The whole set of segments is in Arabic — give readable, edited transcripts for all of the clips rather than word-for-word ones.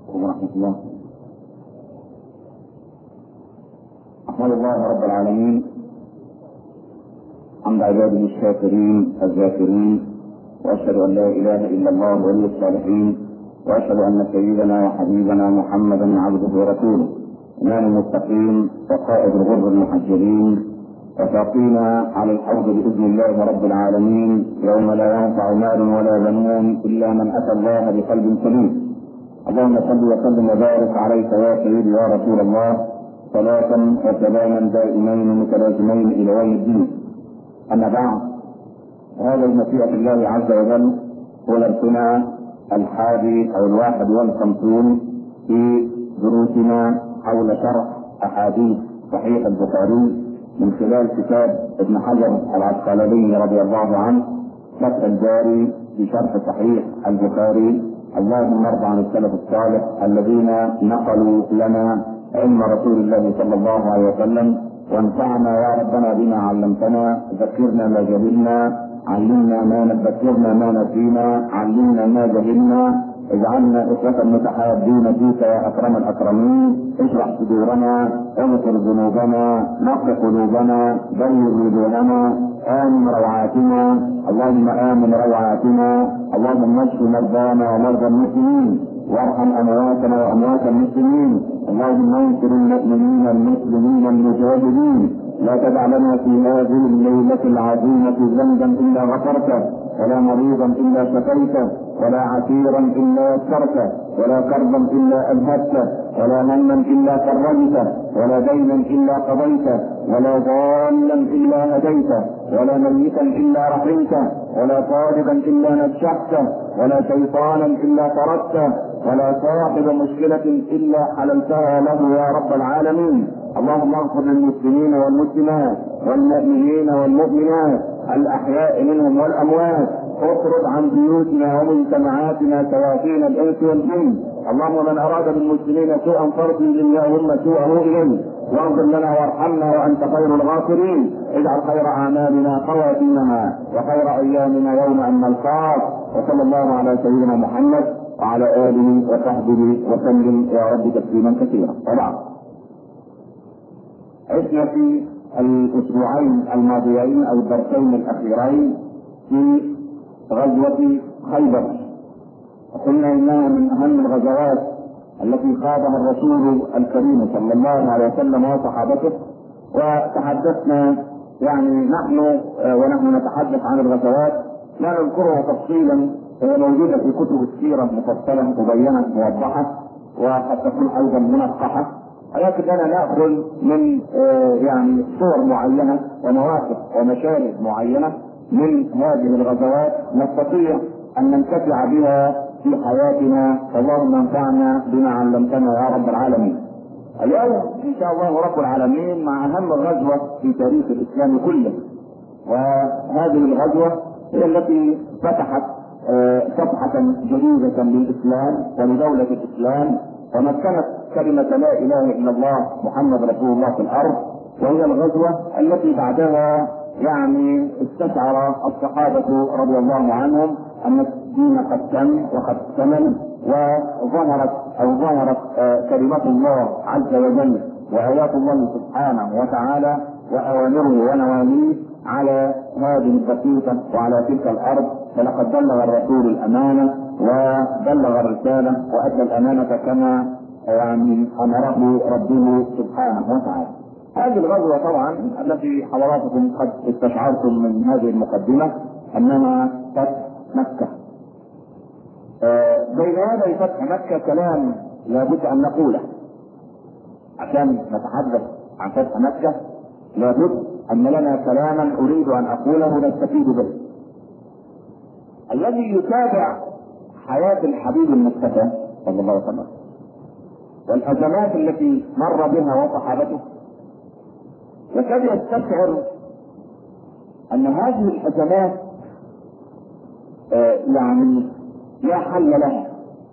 ورحمة الله. أحمد الله رب العالمين حمد عباده الشاكرين الذاكرين، وأشهد أن لا إله إلا الله ولي الصالحين، وأشهد أن سيدنا وحبيبنا محمدا عبده ورسوله إمام المتقين وقائد الغر المحجلين، وساقينا على الحوض بإذن الله رب العالمين يوم لا ينفع مال ولا بنون إلا من أتى الله بقلب سليم. اللهم صل وسلم وبارك عليك يا سيدي يا رسول الله، صلاة وسلاما دائمين متلازمين إلى يوم الدين. أما بعد، هذا بمشيئة الله عز وجل هو درسنا 51 في دروسنا حول شرح أحاديث صحيح البخاري من خلال كتاب ابن حجر العسقلاني رضي الله عنه فتح الباري بشرح صحيح البخاري. اللهم ارض عن السلف الصالح الذين نقلوا لنا علم رسول الله صلى الله عليه وسلم، وانفعنا يا ربنا بما علمتنا، ذكرنا ما جهلنا، علمنا ما ذكرنا ما نسينا، علمنا ما جهلنا، اجعلنا إخوة متحابين فيك يا أكرم الأكرمين. اشرح صدورنا، اغفر ذنوبنا، نقي قلوبنا، بلغ وجوهنا، آمن روعاتنا، اللهم آمن روعاتنا، اللهم اشف مرضانا ومرضى المسلمين، وارحم أمواتنا وأموات المسلمين، اللهم انصر المؤمنين المسلمين المجاهدين. لا تدع لنا في هذه الليلة العظيمة ذنبا إلا غفرته، ولا مريضا إلا شفيته، ولا عسيرا إلا يسرته، ولا كربا إلا أذهبته، ولا هما إلا فرجته، ولا دينا إلا قضيته، ولا ضالا إلا هديته، ولا ميتا إلا رحمته، ولا طالبا إلا نجحته، ولا شيطانا إلا طردته، ولا صاحب مشكلة إلا حللتها له يا رب العالمين. اللهم اغفر للمسلمين والمسلمات والمؤمنين والمؤمنات الأحياء منهم والأموات، اطرد عن بيوتنا ومجتمعاتنا شياطين الإنس والجن. اللهم من أراد بالمسلمين سوءا فارد اللهم سوءه إليه، واغفر لنا وارحمنا وأنت خير الغافرين. اجعل خير أعمالنا خواتيمها وخير أيامنا يوم أن نلقاك، وصلى الله على سيدنا محمد وعلى آله وصحبه وسلم يا رب تسليما كثيرا. وبعد، عشنا في الأسبوعين الماضيين أو الدرسين الأخيرين في غزوة خيبر، وقلنا إنها من أهم الغزوات التي خاضها الرسول الكريم صلى الله عليه وسلم وصحابته. وتحدثنا نحن ونحن نتحدث عن الغزوات لا نذكرها تفصيلا، هي موجودة في كتب السيرة مفصلة مبينة موضحة، وقد تكون أيضا منقحة، ولكننا نأخذ من صور معينة ومواقف ومشاهد معينة من هذه الغزوات نستطيع أن ننتفع بها في حياتنا. اللهم انفعنا بما علمتنا يا رب العالمين. اليوم إن شاء الله رب العالمين مع أهم غزوة في تاريخ الإسلام كله، وهذه الغزوة هي التي فتحت صفحة جديدة للإسلام ولدولة الإسلام، ومكنت كلمة لا إله إلا الله محمد رسول الله في الأرض. وهي الغزوة التي بعدها استشعر الصحابة رضي الله عنهم أن الدين قد تم وقد اكتمل، وظهرت كلمة الله عز وجل وآيات الله سبحانه وتعالى وأوامره ونواهيه على هذه البسيطة وعلى تلك الأرض. فلقد بلغ الرسول الأمانة وبلغ الرسالة وأدى الأمانة كما أمره ربه سبحانه وتعالى. هذه الغزوة طبعا التي حضراتكم قد استشعرتم من هذه المقدمة أنها فتح مكة. بين يدي فتح مكة كلام لابد أن نقوله عشان نتحدث عن فتح مكة. لابد أن لنا كلاما أريد أن أقوله نستفيد به. الذي يتابع حياة الحبيب المصطفى صلى الله عليه وسلم والأزمات التي مر بها وصحابته يكاد يستشعر أن هذه الأزمات لا حل لها.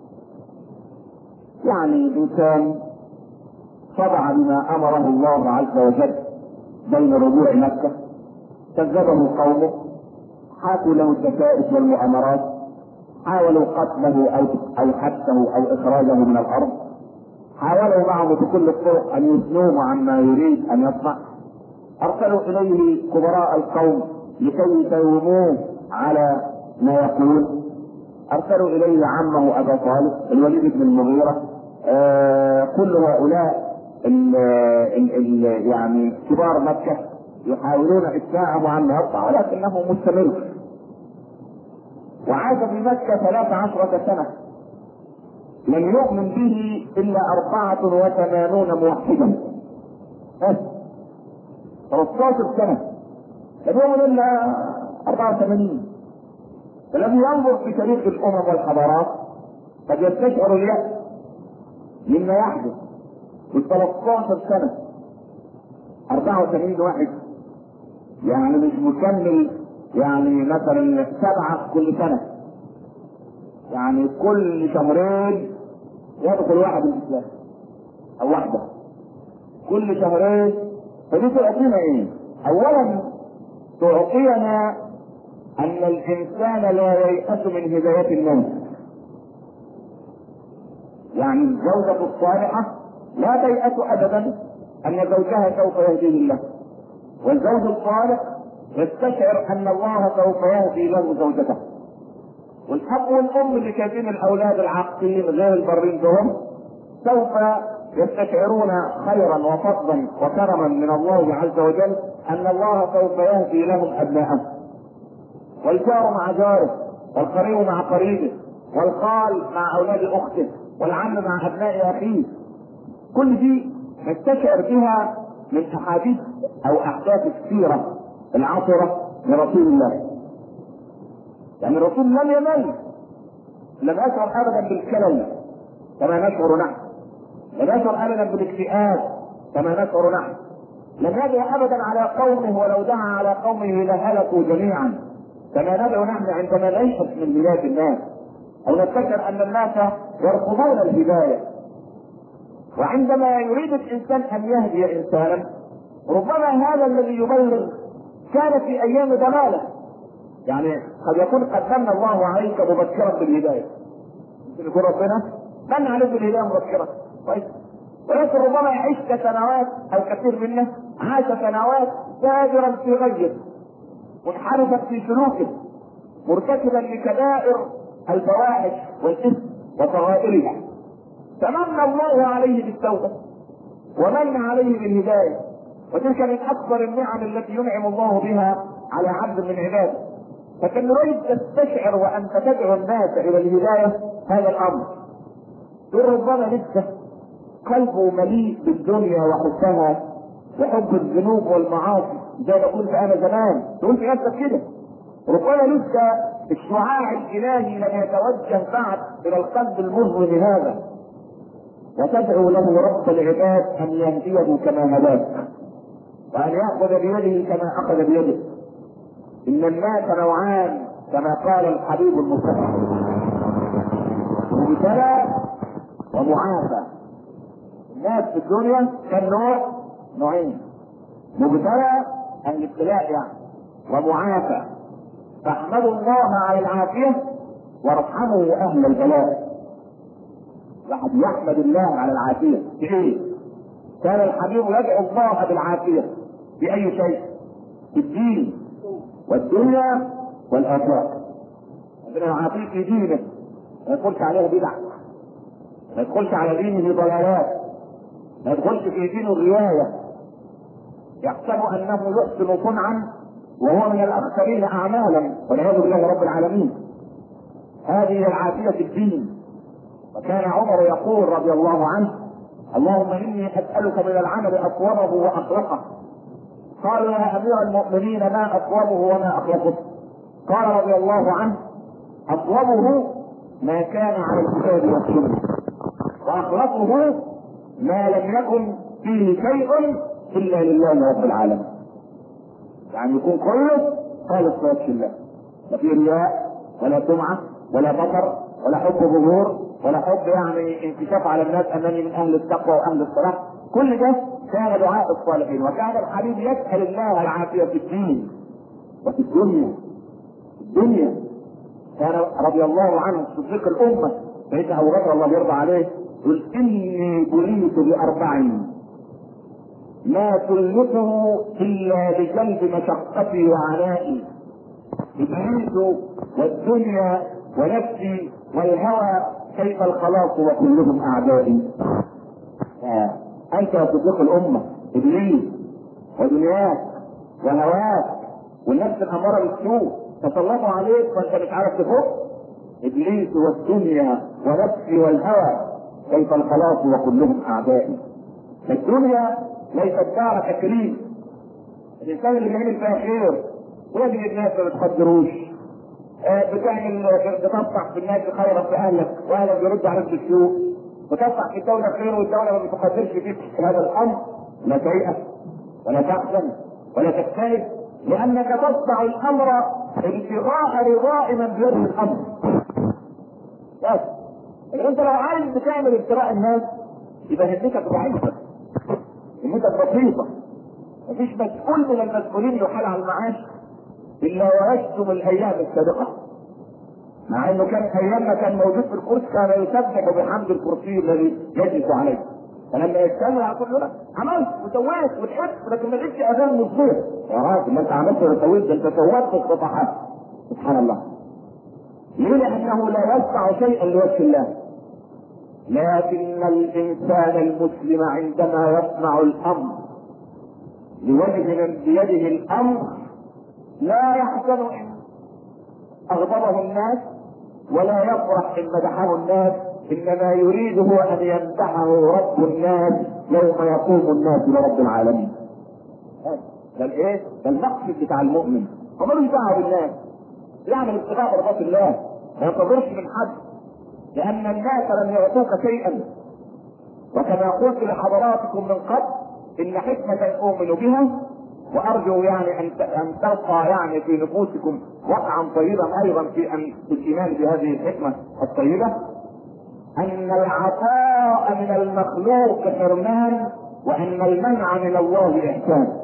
إنسان خضع بما أمره الله عز وجل بين ربوع مكة، كذبه قومه، حاكوا له الدسائس والمؤامرات، حاولوا قتله او حبسه او اخراجه من الارض، حاولوا معه بكل الطرق ان يثنوه عما يريد ان يصنع، ارسلوا اليه كبراء القوم لكي يساوموه على ما يقول، ارسلوا اليه عمه ابا طالب الوليد بن المغيرة، كل هؤلاء يعني كبار مكة يحاولون إثناءه عما يطلع، ولكنه مستمر. وعاش في مكة 13 سنة، لم يؤمن به إلا 84 موحدا، 13 سنة لم يؤمن إلا 84. فالذي ينظر في تاريخ الأمم والحضارات قد يستشعر اليأس مما يحدث في 13 سنة. 84 واحد يعني مش مكمل، يعني مثلا 7 كل سنة، يعني كل شهرين يدخل واحد الإسلام أو واحدة كل شهرين. فدي تعطينا إيه؟ أولا تعطينا أن الإنسان لا ييأس من هداية الناس. يعني الزوجة الصالحة لا تيأس أبدا أن زوجها سوف يهديه الله، والزوج الصالح يستشعر أن الله سوف يهدي له زوجته. والأب والأم اللي شايفين الأولاد العاقين غير البرين بهم سوف يستشعرون خيرا وفضلا وكرما من الله عز وجل أن الله سوف يهدي لهم أبناءهم. والجار مع جاره، والقريب مع قريبه، والخال مع أولاد أخته، والعم مع أبناء أخيه، كل دي نستشعر بها من أحاديث أو أحداث السيرة العطرة لرسول الله. يعني الرسول لم يمل، لم يشعر أبدا بالكلل كما نشعر نحن، لم يشعر أبدا بالاكتئاب كما نشعر نحن، لم يدعو أبدا على قومه، ولو دعا على قومه لهلكوا جميعا كما ندعو نحن عندما نيأس من هداية الناس أو نفتكر أن الناس يرفضون الهداية. وعندما يريد الإنسان أن يهدي إنسانا ربما هذا الذي يبلغ كان في أيام ضلالة، يعني قد يكون قد من الله عليك مبكرا بالهداية، ممكن يكون ربنا من عليك بالهداية مبكرا طيب، ولكن ربما يعيش سنوات أو كثير منه عاش سنوات تاجرا في غيه، منحرفا في سلوكه، مرتكبا لكبائر الفواحش والإثم وصغائرها، فمن الله عليه بالتوبة ومن عليه بالهداية، وتلك من أكبر النعم التي ينعم الله بها على عبد من عباده. فكان يريد تستشعر وأنت تدعو الناس إلى الهداية هذا الأمر. ربما لسه قلبه مليء بالدنيا وحبها وحب الذنوب والمعاصي زي ما كنت أنا زمان، تقول في نفسك كده. ربما لسه الشعاع الإلهي لم يتوجه بعد إلى القلب المظلم هذا، وتدعو له رب العباد أن يهديه كما هداك، وأن يأخذ بيده كما أخذ بيده. إن الناس نوعان كما قال الحبيب المصطفى، مبتلى ومعافى. الناس في الدنيا كان نوعين، مبتلى الابتلاء يعني، ومعافى. فاحمدوا الله على العافية وارحموا أهل البلاء. واحد يحمد الله على العافية في ايه؟ كان الحبيب يدعو الله بالعافية في أي شيء، في الدين والدنيا والآخرة. ربنا يعافيه في دينه، ما يدخلش عليه بدع، ما يدخلش على دينه ضلالات، ما يدخلش في دينه الرواية، يحسب أنه يحسن صنعا وهو من الأخسرين أعمالا والعياذ بالله رب العالمين. هذه العافية في الدين. وكان عمر يقول رضي الله عنه: اللهم إني أسألك من العمل أصوبه وأخلصه. قالوا يا أمير المؤمنين ما أصوبه وما أخلصه؟ قال رضي الله عنه: أصوبه ما كان على الكتاب والسنة، وأخلصه ما لم يكن فيه شيء إلا لله رب العالمين. يعني يكون كله خالص لوجه الله، لا في رياء ولا سمعة ولا بطر ولا حب ظهور ولا حب يعني انكشاف على الناس انني من اهل التقوى واهل الصلاح. كل ده كان دعاء الصالحين. وكان الحبيب يسأل الله العافية في الدين وفي الدنيا. كان رضي الله عنه صديق الامه سيدنا ابو بكر الله يرضى عليه يقول اني بليت باربع ما كلفه الا بجلب مشقتي وعنائي، ابليس والدنيا ونفسي والهوى كيف الخلاص وكلهم اعدائي. انت يا صديق الامه ابليس ودنياك وهواك والنفس الاماره بالسوء تسلطوا عليك وانت مش عارف تفوق. ابليس والدنيا ونفسي والهوى كيف الخلاص وكلهم اعدائي. الدنيا ليست دار تكريم، الانسان اللي بيعمل فيها خير ويجي الناس ما بتقدروش، بتنصح في الناس خيرا في اهلك واهلك يرد عليك بالسوء، بتنصح في الدوله خير والدوله ما بتقدرش فيك في هذا الامر، لا تيأس ولا تحزن ولا تكتئب، لانك تصنع الامر ابتغاء رضاء من بيده الامر. بس انت لو عايز تعمل ابتغاء الناس يبقى همتك ضعيفه، همتك بسيطه. مفيش مسؤول من المسؤولين يحال على المعاش الا ويشتم الايام السابقه، مع انه كان ايام ما كان موجود في الكرسي كان يسبح بحمد الكرسي الذي يجلس عليه، فلما يتكلم يقول له عملت وسويت وتحب لكن ما لقيتش اذان مصير. يا راجل ما انت عملت وسويت، ده انت سويت في الصفحات. سبحان الله. ليه؟ لانه لا يصنع شيئا لوجه الله، لكن الانسان المسلم عندما يصنع الامر لوجه من بيده الامر لا يحزن ان اغضبه الناس ولا يفرح ان مدحه الناس، انما يريد هو ان يمدحه رب الناس يوم يقوم الناس لرب العالمين. ده الايه؟ ده المقصد بتاع المؤمن، هو ملوش دعوه بالناس، يعمل ابتغاء مرضات الله ما ينتظرش من حد، لان الناس لم يعطوك شيئا. وكما قلت لحضراتكم من قبل ان حكمه اؤمن بها وارجو يعني ان تلقى يعني في نفوسكم وقعا طيبا ايضا في الايمان بهذه الحكمه الطيبه، ان العطاء من المخلوق حرمان وان المنع من الله احسان.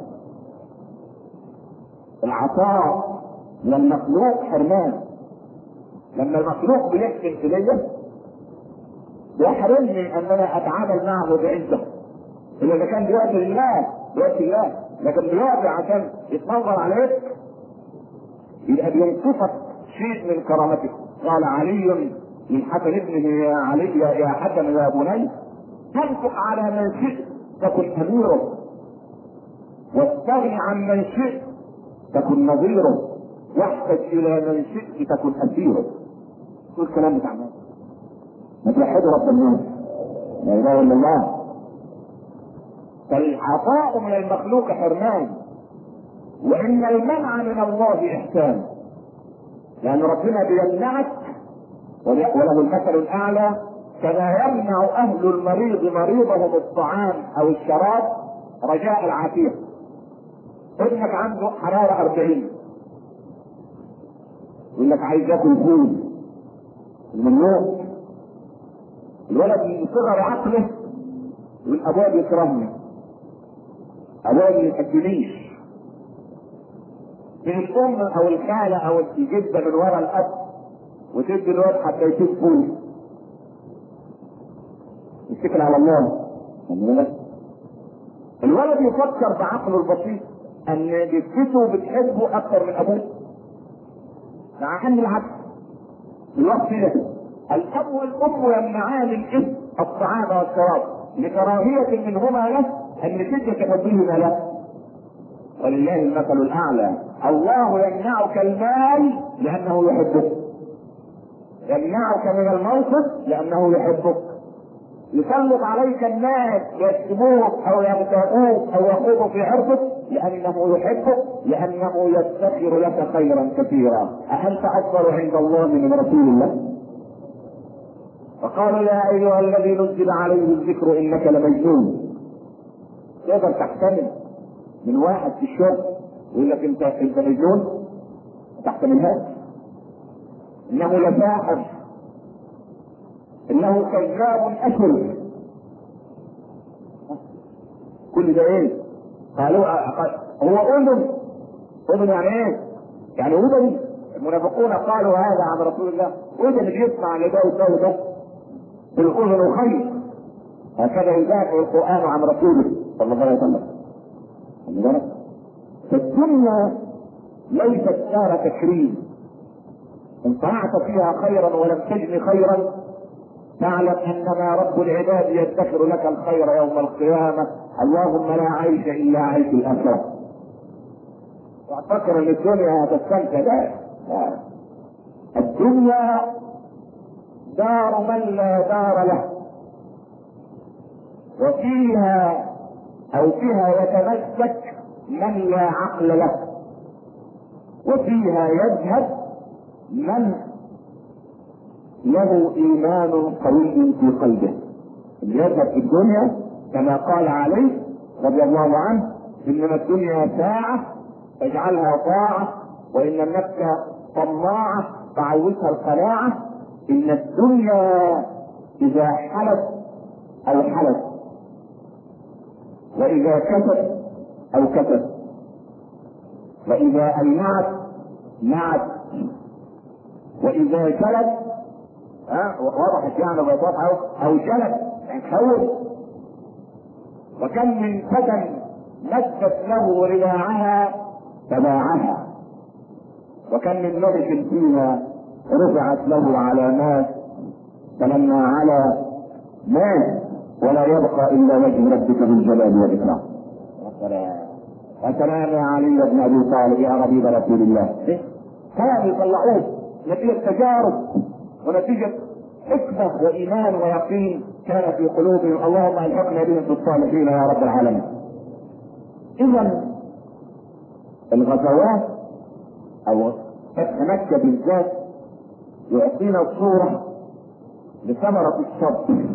العطاء من المخلوق حرمان، لما المخلوق بيحسن الي بيحرمني ان انا اتعامل معه بعزه، اذا كان بيعطي لله بيعطي الله، لكن بيعطي عشان يتنظر عليك يبقى بينقصك شيء من كرامتك. قال علي للحسن ابنه يا علي يا حسن يا بني تنفق على من شئت تكن اميره واستغني عن من شئت تكن نظيره واحتج الى من شئت تكن اسيره. كل الكلام بتاع الناس ما توحدوا رب الناس، لا اله الا الله. فالعطاء من المخلوق حرمان وان المنع من الله احسان، لان ربنا بيمنعك وله المثل الاعلى كما يمنع اهل المريض مريضهم الطعام او الشراب رجاء العافيه. ابنك عنده حراره 40 يقول لك عايز ياكل فول الممنوع، الولد من صغر عقله يقول ابويا بيكرهني، ابويا ما يحبنيش. من الام او الخاله او الجده من ورا الاب وتدي الولد حتى يشوف فول، يتكل على الله. الولد يفكر بعقله البسيط ان جدته بتحبه اكثر من ابوه، مع ان العكس في الوقت ده الاب والام يمنعان الابن الطعام والشراب لكراهيه منهما له ان شده حبهما له. ولله المثل الاعلى، الله يمنعك المال لانه يحبك، يمنعك من الموقف لانه يحبك، يسلط عليك الناس يشتموك او يغتابوك او يخوضوا في عرضك لانه يحبك، لانه يدخر لك خيرا كثيرا. اانت افضل عند الله من رسول الله؟ فقالوا يا ايها الذي نزل عليه الذكر انك لمجنون. تقدر تحتمل من واحد في الشغل يقول لك انت مجنون؟ ما تحتملهاش. انه لساحر، انه كذاب اشر. كل ده ايه؟ قالوا هو اذن يعني ايه؟ يعني اذن المنافقون قالوا هذا عن رسول الله، وده اللي بيسمع لده وده وده بالاذن خير. هكذا يدافع القران عن رسوله صلى الله عليه وسلم. فالدنيا ليست دار تكريم، ان صنعت فيها خيرا ولم تجن خيرا فاعلم انما رب العباد يدخر لك الخير يوم القيامه. اللهم لا عيش الا عيش الاخره. واعتقد ان الدنيا هتستمتع. لا، الدنيا دار من لا دار له، وفيها او فيها يتمسك من لا عقل له، وفيها يذهب من له ايمان قوي في قلبه. اللي يذهب في الدنيا كما قال علي رضي الله عنه: انما الدنيا ساعة فاجعلها طاعة، وان النفس طماعة فعوزها القناعة. ان الدنيا اذا حلت او حلت، واذا كسب او كسب، واذا اينعت نعت، واذا جلت وضحت يعني بيضاف او جلت يعني تخوف. وكم من فتى مست له رباعها فباعها، وكم من ملك فيها رفعت له علامات فلما على مات ولا يبقى الا وجه ربك بالجلال والاكرام. وسلام يا علي بن ابي طالب يا ربيب رسول الله. كانوا يطلعوه نتيجه تجارب ونتيجه حكمه وايمان ويقين كان في قلوبهم. اللهم الحقنا بهم في الصالحين يا رب العالمين. اذا الغزوات او فتح مكه بالذات يعطينا صوره لثمره الصبر،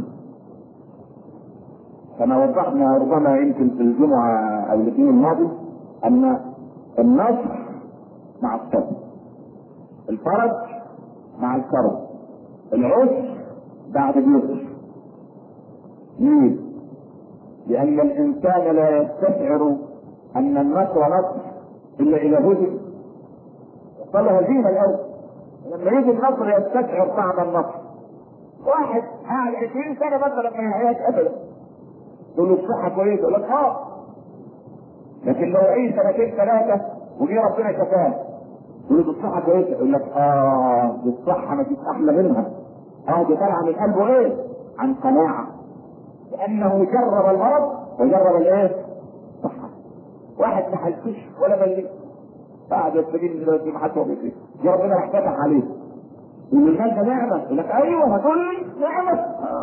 كما وضحنا ربما يمكن في الجمعه او الاثنين الماضي ان النصر مع الصبر، الفرج مع الكرب، العسر بعد اليسر. ليه؟ لان الانسان لا يستشعر ان النصر نصر الا اذا هزم وصل هزيمه الاول. لما يجي النصر يستشعر طعم النصر. واحد قاعد 20 سنه مثلا ما يحياش ابدا، تقول له الصحه كويسه يقول لك لكن لو عيش سنتين ثلاثه وجي ربنا شفاه تقول له الصحه كويسه يقول لك دي الصحه ما فيش احلى منها. دي طالعه من قلبه ايه؟ عن قناعه، لانه جرب المرض وجرب الايه؟ الصحه. واحد ما حلتش ولا بلغ بعد السبيل دلوقتي ما حد هو بيكفي، دي ربنا راح فتح عليه يقول المال ده نعمه، يقول لك ايوه هتقول لي نعمه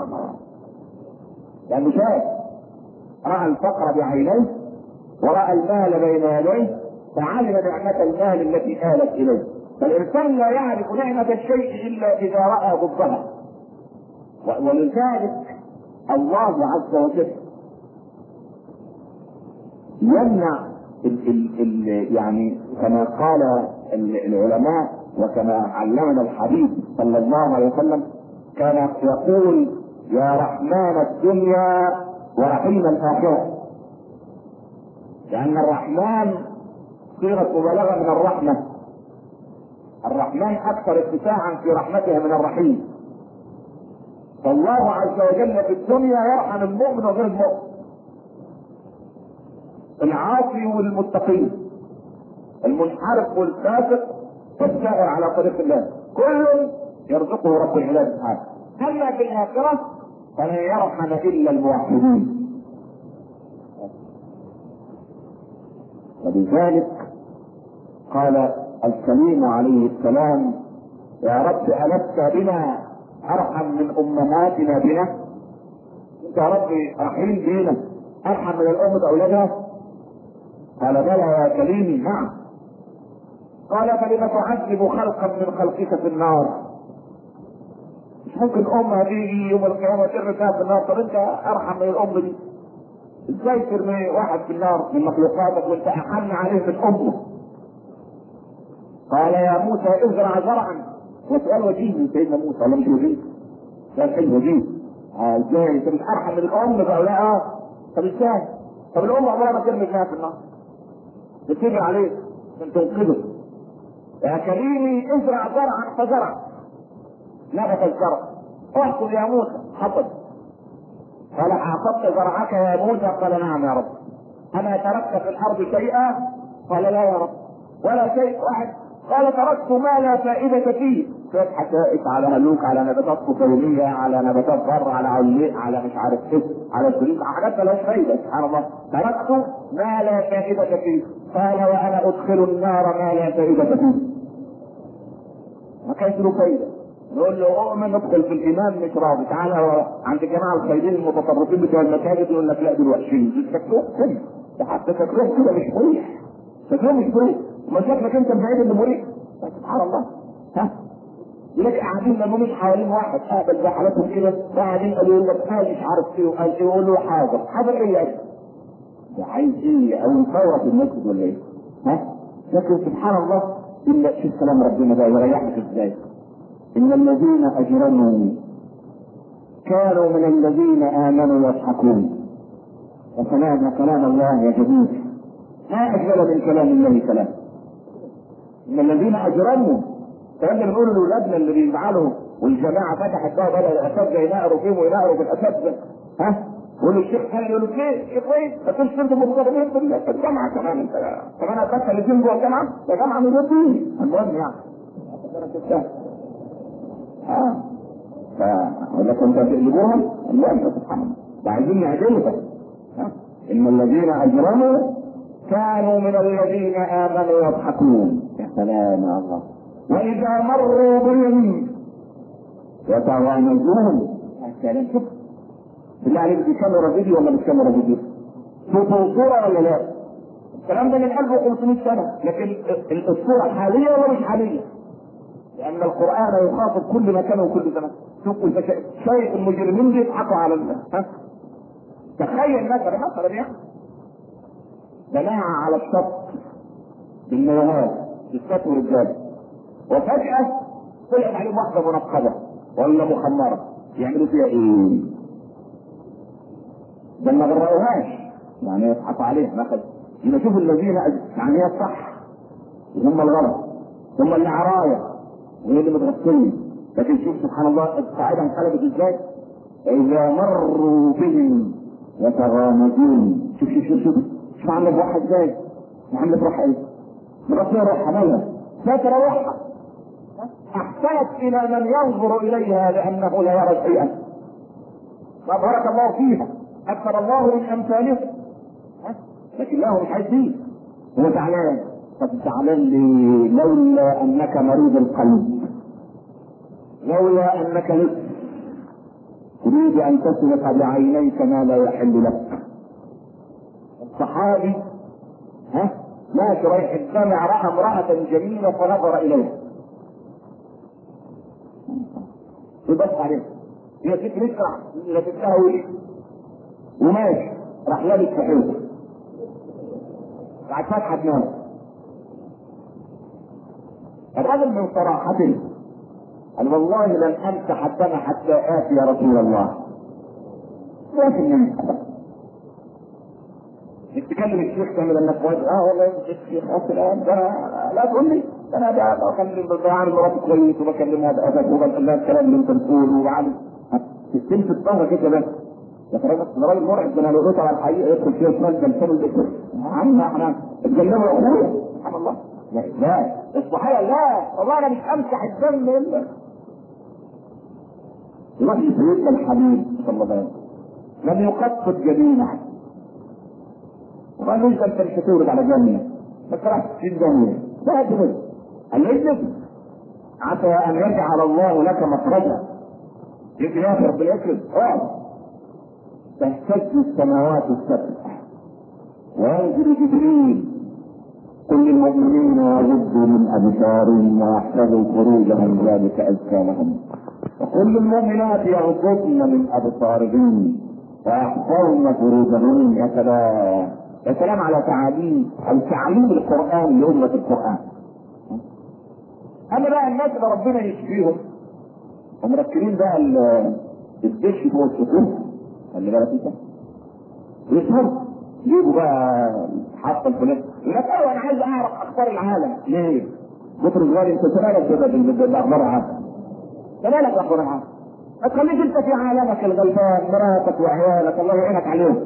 لانه شاف راى الفقر بعينيه وراى المال بين يديه فعلم نعمه المال التي آلت اليه. فالانسان لا يعرف نعمه الشيء الا اذا راى ضدها. ولذلك الله عز وجل يمنع يعني كما قال العلماء وكما علمنا الحبيب صلى الله عليه وسلم كان يقول: يا رحمن الدنيا ورحيم الاخره. لان الرحمن صيغه مبالغه من الرحمه. الرحمن اكثر اتساعا في رحمته من الرحيم. فالله عز وجل في الدنيا يرحم المؤمن وغير المؤمن، العاصي والمتقين، المنحرف والفاسق والسائر على طريق الله، كل يرزقه رب العباد سبحانه. اما في الاخره فلن يرحم الا الموحدين. ولذلك قال الكريم عليه السلام: يا رب ألست بنا ارحم من امهاتنا بنا؟ انت يا رب رحيم بينا ارحم من الام باولادها؟ قال: بلى يا كريمي، نعم. قال: فلم تعذب خلقا من خلقك في النار؟ مش ممكن امها تيجي يوم القيامه ترمي فيها في النار؟ طب انت ارحم من الام دي، ازاي ترمي واحد في النار من مخلوقاتك وانت احن عليه من امه؟ قال: يا موسى ازرع زرعا. وسؤال وجيه من سيدنا موسى ولا مش وجيه؟ سؤال حلو وجيه. ازاي انت مش ارحم من الام باولادها؟ طب ازاي؟ طب الام عمرها ما ترمي فيها في النار، بتيجي عليه عشان تنقذه. يا كريمي ازرع زرعا فزرع، نبت الزرع. احصد يا موسى، حصد. قال اعصبت زرعك يا موسى؟ قال نعم يا رب. انا تركت في الارض شيئا؟ قال لا يا رب، ولا شيء واحد. قال تركت ما لا فائدة فيه، شوية حشائش على ملوك، على نباتات فطرية، على نباتات ضر، على علق، على مش عارف ايه، على سلوك، حاجات مالهاش فايدة. سبحان الله، تركت ما لا فائدة فيه. قال وانا ادخل النار ما لا فائدة فيه. ما كانش له فايدة. نقول له اؤمن ادخل في الايمان، مش راضي. تعالى عند الجماعه الخيرين المتطرفين بتوع المساجد يقول لك لا دول وحشين، شكلهم كده، ده حتى شكلهم كده مش مريح، شكلهم مش مريح. ما شكلك انت بعيد اللي مريح. سبحان الله. ها يقول لك قاعدين ملمومين حوالين واحد قابل زي حالتهم كده، قاعدين قالوا لك قال مش عارف ايه وقال ايه، يقول له حاضر. حاضر ايه يا اخي؟ ده عايز ايه؟ او يصور في المسجد ولا ايه؟ ها لكن سبحان الله، الا شوف كلام ربنا ده يريحك ازاي. إن الذين أجرموا كانوا من الذين آمنوا يضحكون. وكلام الله يا جميل، ما أجمل من كلام الله كلام. إن الذين أجرموا، كان بنقول لأولادنا اللي بيزعلوا والجماعة فتحت بقى بدأ الأساتذة ينقروا فيهم وينقروا في الأساتذة، ها؟ يقولوا الشيخ كان يقول لك ليه؟ كويس، ما تقولش انتوا متضررين في الجامعة كمان، انت كمان هتدخل الاثنين جوه الجامعة؟ ده جامعة من الدين، المهم يعني. لكن انت تقلبوهم الله سبحانه الله، وعايزين نعدلها. ان الذين اجرموا كانوا من الذين امنوا يضحكون. يا سلام يا الله. واذا مروا بهم يتغامزون. يا سلام، شوف بالله عليك، بيكاميرا فيديو ولا بيكاميرا فيديو؟ صوته صورة ولا لا؟ الكلام ده من 1500 سنة، لكن الصورة حالية ولا مش حالية؟ لأن القرآن يخاطب كل مكان وكل زمان. شوف انت شايف المجرمين بيضحكوا على الله. تخيل مثلا يعني جماعة على الشط بالمياه، الستات والرجال، وفجأة طلعت عليهم واحدة منقبة ولا مخمرة، يعملوا فيها ايه؟ ده ما غرقوهاش، يعني يضحكوا عليها مثلا. يبقى شوف الذين يعني هي الصح هم الغلط، هم اللي عرايا وهي اللي متغطية. لكن شوف سبحان الله القاعدة انقلبت ازاي. اذا مروا بهم يتغامزون. شوف عامله بروحها ازاي، عامله بروحها ايه؟ ربنا روحها مالها فاكره روحها، احسنت الى من ينظر اليها لانه لا يرى شيئا. بارك الله فيها، اكثر الله من امثالها. لكن له مش عايز فيه، هو زعلان. طب زعلان ليه؟ لولا انك مريض القلب، لولا انك لسه تريد ان تسلك بعينيك ما لا يحل لك. الصحابي ماشي رايح الجامع، راى امرأة جميلة فنظر اليها، يبص عليها، هي ست لسه وش وماشي، راح لابس في حيطه بعد فتحة دماغه. الراجل من صراحته قال والله لن امسح الدم حتى اتي يا رسول الله. لكن تكلم الشيخ تعمل انك واجب. والله الشيخ الان لا تقول لي انا بعمل مراتي كويس وبكلمها بادب وبقول لها الكلام اللي انت بتقوله وبعمل تلفت ظهرك كده بس. يا راجل مرعب، ده انا لو قلت على الحقيقه يدخل فيها شويه جلسان الذكر عم احنا اتكلموا يا اخويا. سبحان الله. لا الصحيح لا والله انا مش امسح الدم الا يروح سيدنا الحبيب صلى الله عليه وسلم لم يقصد جبينه وقال له انت مش هتورد على جنة، بس راح في الجنة لا ترد. قال له اجلس عسى ان يجعل الله لك مخرجا. يجي يا رب يكرم اقعد. تهتز السماوات السبع وينزل جبريل كل المؤمنين يغضوا من ابصارهم ويحفظوا فروجهم ذلك ازكى لهم، وكل المؤمنات يغضضن من ابصارهن ويحفظن فروجهن. يا سلام يا سلام على تعاليم او تعليم القران لامه القران. اما بقى الناس اللي ربنا يشفيهم ومركبين بقى الدش فوق السطوح، خلي بالك انت يسهر يجيبوا بقى حاطه الفلان يقول لك انا عايز اعرف اخبار العالم. ليه؟ بطرس غالي انت مالك باخبار العالم؟ مالك باخبار العالم؟ ما تخليك انت في عالمك الغلبان، مراتك وعيالك الله يعينك عليهم.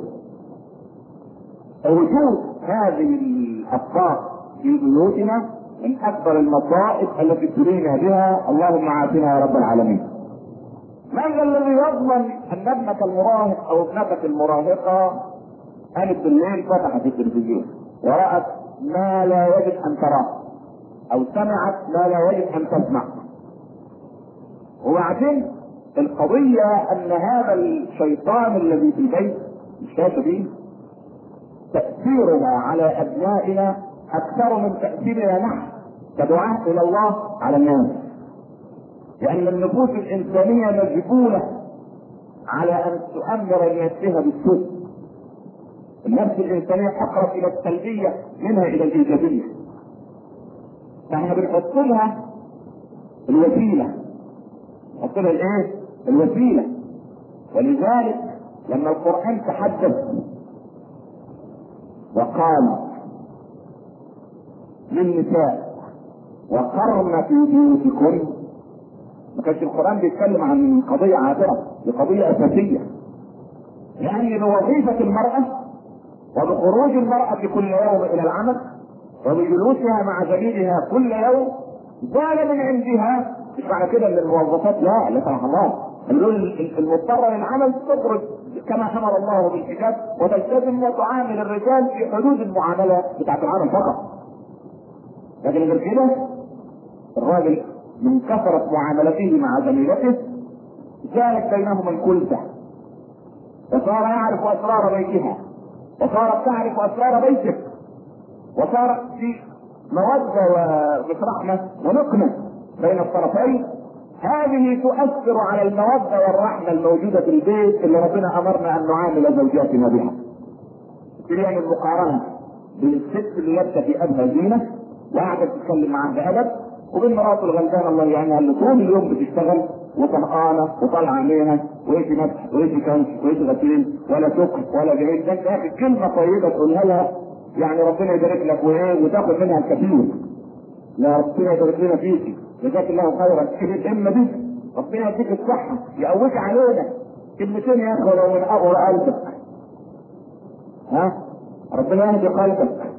وجود هذه الاخبار في بيوتنا من اكبر المصائب التي ابتلينا بها، اللهم عافنا يا رب العالمين. من ذا الذي يضمن ان ابنك المراهق او ابنتك المراهقه قامت بالليل فتحت التلفزيون ورأت ما لا يجب ان تراه او سمعت ما لا يجب ان تسمع؟ وبعدين القضية ان هذا الشيطان الذي في البيت الشاشة دي تأثيرها على ابنائنا اكثر من تأثيرنا نحن كدعاة الى الله على الناس، لان النفوس الانسانية مجبولة على ان تؤمر نفسها بالسوء. النفس الانسانية اقرب الى السلبية منها الى الايجابية، فاحنا بنحط لها الوسيلة، نحط لها الايه؟ الوسيلة. ولذلك لما القرآن تحدث وقال للنساء وقرن في بيوتكن، ما كانش القرآن بيتكلم عن قضية عابرة، دي قضية أساسية، يعني بوظيفة المرأة وبخروج المرأة كل يوم إلى العمل وبجلوسها مع زميلها كل يوم زال من عندها. مش معنى كده ان الموظفات لا سمح الله، المضطرة للعمل تخرج كما امر الله بالحجاب وتلتزم وتعامل الرجال في حدود المعاملة بتاعت العمل فقط. لكن غير كده الراجل من كثرة معاملته مع زميلته زالت بينهما الكلفة، وصار يعرف اسرار بيتها وصارت تعرف اسرار بيته، وصارت في مودة ورحمة ونقمة بين الطرفين. هذه تؤثر على المودة والرحمة الموجودة في البيت اللي ربنا امرنا ان نعامل زوجاتنا بها. يعني المقارنة بين الست اللي لابسة في ابها زينة وقاعدة تتكلم معاه بأدب وبين مراته الغلبانة الله يعينها اللي طول اليوم بتشتغل وطمقانة وطالعة عينيها وايش مسح وايش كنش وايش غسيل ولا سكر ولا جهيز. ده يا اخي كلمة طيبة تقولها لها يعني ربنا يبارك لك وايه وتاخد منها الكثير. لا ربنا يبارك لنا فيكي جزاك الله خيرا. الكلمة دي ربنا يديك الصحة يقويك علينا. كلمتين يا اخي ولو من اقوى قلبك، ربنا يهدي قلبك،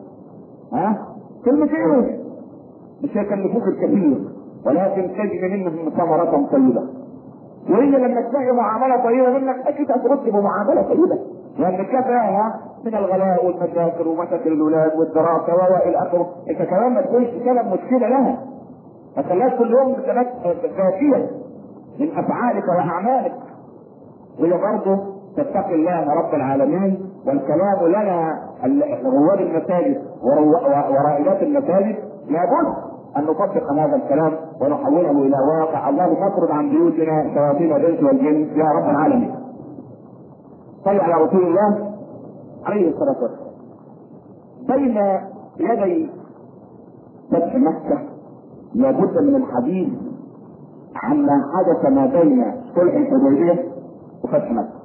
كلمتين مش هيكلفوك الكثير ولكن تجد منهم ثمرة طيبة. وهي لما تلاقي معاملة طيبة منك اكيد هترد بمعاملة طيبة، لان كفاها من الغلاء والمشاكل ومشاكل الاولاد والدراسة والى اخره. انت كمان ما تقولش سبب مشكلة لها، ما تخليهاش كل يوم ذاتية من افعالك واعمالك، وهي برضه تتقي الله رب العالمين. والكلام لنا رواد المساجد ورائدات المساجد لابد ان نطبق هذا الكلام ونحوله الى واقع. اللهم اطرد عن بيوتنا شياطين الانس والجن يا رب العالمين. صل على رسول الله عليه الصلاه والسلام. بين يدي فتح مكه لابد من الحديث عما حدث ما بين صلح الحديبيه وفتح مكه.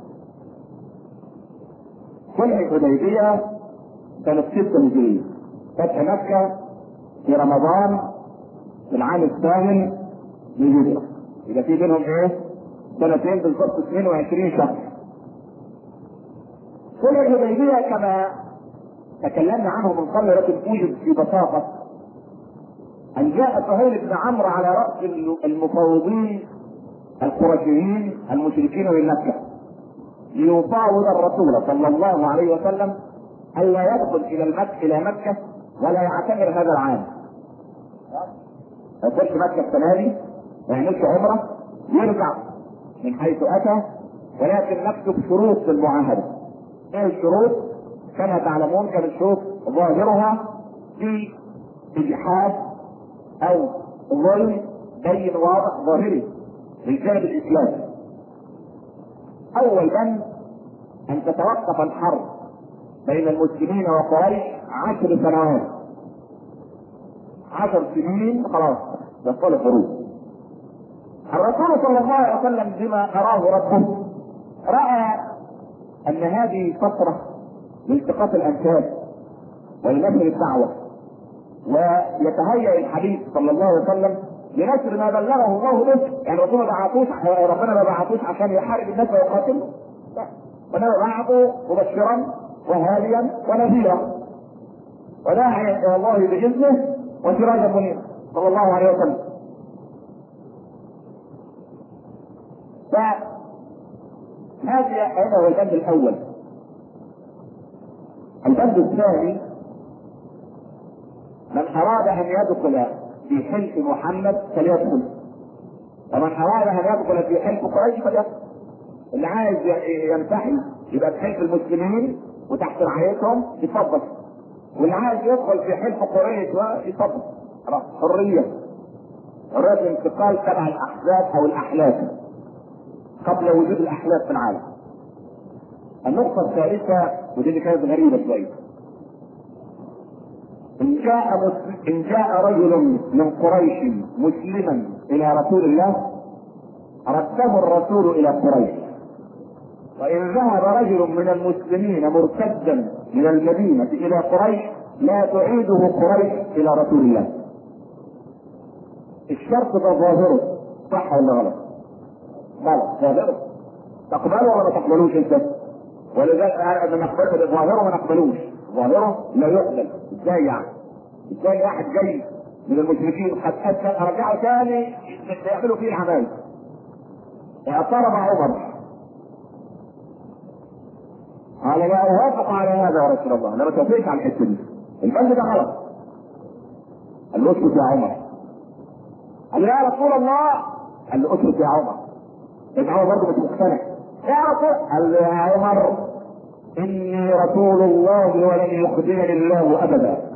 صلح الحديبيه كانت 6 هجريه، فتح مكه في رمضان في العام الثامن للهجرة، يبقى في بينهم ايه؟ سنتين بالضبط 22 شهر. صلح الحديبية كما تكلمنا عنه من قبل لكن اوجد في بساطة ان جاء سهيل بن عمرو على رأس المفاوضين القرشيين المشركين من مكة ليفاوض الرسول صلى الله عليه وسلم الا يدخل الى مكة ولا يعتمر هذا العام. يخش مكة السنة دي ما يعملش عمرة يرجع من حيث اتى، ولكن نكتب شروط في المعاهدة. ايه الشروط؟ كما تعلمون كان الشروط ظاهرها في اجحاف او ظلم بين واضح ظاهري للجانب الاسلامي. اول بند ان تتوقف الحرب بين المسلمين وقريش 10 سنوات. 10 سنين خلاص يبطل الحروب. الرسول صلى الله عليه وسلم بما اراه ربه راى ان هذه فتره لالتقاط الانساب ولنشر الدعوه، ويتهيأ الحبيب صلى الله عليه وسلم لنشر ما بلغه الله به. يعني ربنا ما بعثوش عشان يحارب الناس ويقاتلهم، لا، وانما بعثه مبشرا وهاديا ونذيرا وداعيا الى الله باذنه وسراجا منيرا صلى الله عليه وسلم. هذا هو البند الاول. البند الثاني: من اراد ان يدخل في حلف محمد فليدخل، ومن اراد ان يدخل في حلف قريش فليدخل. اللي عايز ينتحل يبقى في حلف المسلمين وتحت رعايتهم يتفضل، واللي عايز يدخل في حلف قريش يتفضل. خلاص، حريه الانتقال تبع الاحزاب او الاحلاف قبل وجود الاحلاف في العالم. النقطه الثالثه ودي اللي كانت غريبه شويه: إن جاء رجل من قريش مسلما إلى رسول الله رده الرسول إلى قريش، وإن ذهب رجل من المسلمين مرتدا من المدينة إلى قريش لا تعيده قريش إلى رسول الله. الشرط ده ظاهره، صح ولا غلط؟ غلط، ظاهره. تقبله ولا ما تقبلوش انت؟ ولذلك انا نقبله ظاهره ما نقبلوش، ظاهره لا يقبل. ازاي يعني؟ ازاي واحد جاي من المشركين قد اسلم ارجعه ثاني يعملوا فيه العمل؟ اعترض عمر قال لا اوافق على هذا يا رسول الله، انا ما توافقش على الحته دي، البند ده غلط. قال له اسكت يا عمر. قال له يا رسول الله. قال له اسكت يا عمر. لان هو برضه مش مقتنع. يا رسول. قال له يا عمر اني رسول الله ولن يخزيني الله ابدا.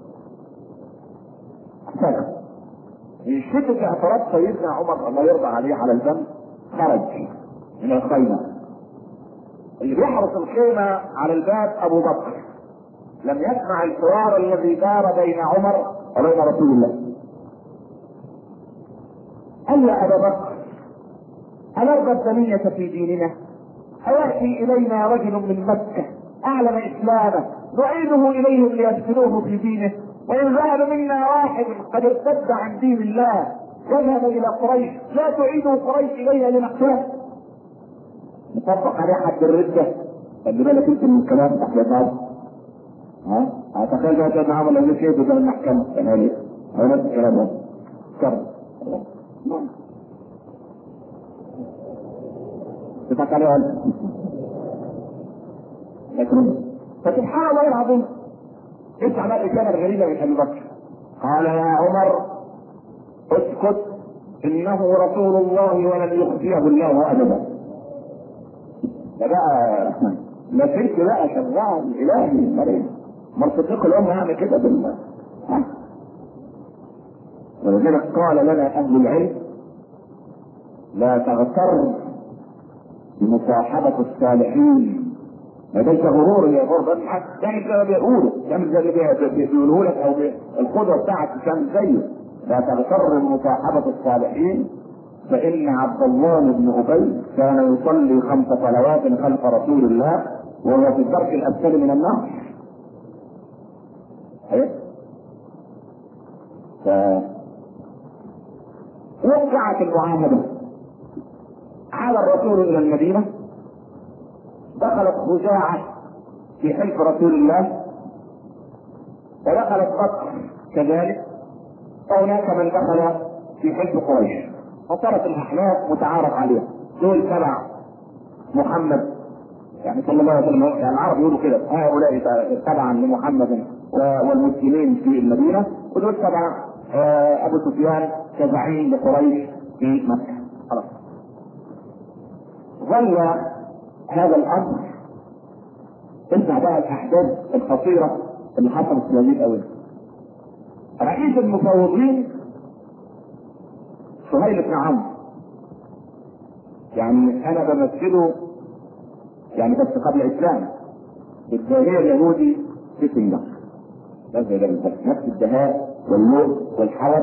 من شدة اعتراض سيدنا عمر الله يرضى عليه على الذنب خرج من الخيمة. اللي بيحرس الخيمة على الباب ابو بكر لم يسمع الحوار الذي دار بين عمر وبين رسول الله. قال يا ابا بكر أنرضى الدنية في ديننا؟ أيأتي إلينا رجل من مكة أعلن إسلامه نعيده إليهم ليدخلوه في دينه، وإن ذهب منا واحد قد ارتد عن دين الله يذهب إلى قريش لا تعيده قريش إلينا لنقتله؟ نطبق عليه حد الردة. خلي بالك انت من الكلام تحت الباب. تخيل بقى سيدنا عمر لو نسيت قدام المحكمة كان هي هو نفس الكلام ده. كرم تتحق عليه فسبحان الله العظيم. اسمع بقى الإجابة الغريبة من أبي بكر. قال يا عمر اسكت إنه رسول الله ولن يخزيه الله أبدا. ده بقى لا شرك بقى شغال إلهي مريم ما تصدق الأم يعني كده بالله. ولذلك قال لنا أهل العلم لا تغتر بمصاحبة الصالحين. ما ده غرور يا غرور تعمل زي ما بيقولوا، تعمل زي اللي بيقولوا لك او القدوه بتاعتك تعمل زيه. لا تغتر بمصاحبه الصالحين فان عبد الله بن ابي كان يصلي 5 صلوات خلف رسول الله وهو في الدرك الاسفل من النار. وقعت المعاهده. عاد الرسول الى المدينه، دخلت خزاعة في حلف رسول الله ودخلت بكر كذلك، وهناك من دخل في حلف قريش، فصارت الاحلاف متعارف عليها. دول تبع محمد يعني صلى الله عليه وسلم، يعني العرب يقولوا كده هؤلاء تبعا لمحمد والمسلمين في المدينة، ودول تبع ابو سفيان كزعيم لقريش في مكة. خلاص ظل هذا الامر. اسمع بقى الاحداث الخطيره اللي حصلت في هذه الاونه. رئيس المفوضين سهيل بن عمرو، يعني انا بمثله يعني بس قبل الاسلام الجاهليه اليهودي كيسنجر، نفس الدهاء واللؤم والحرب.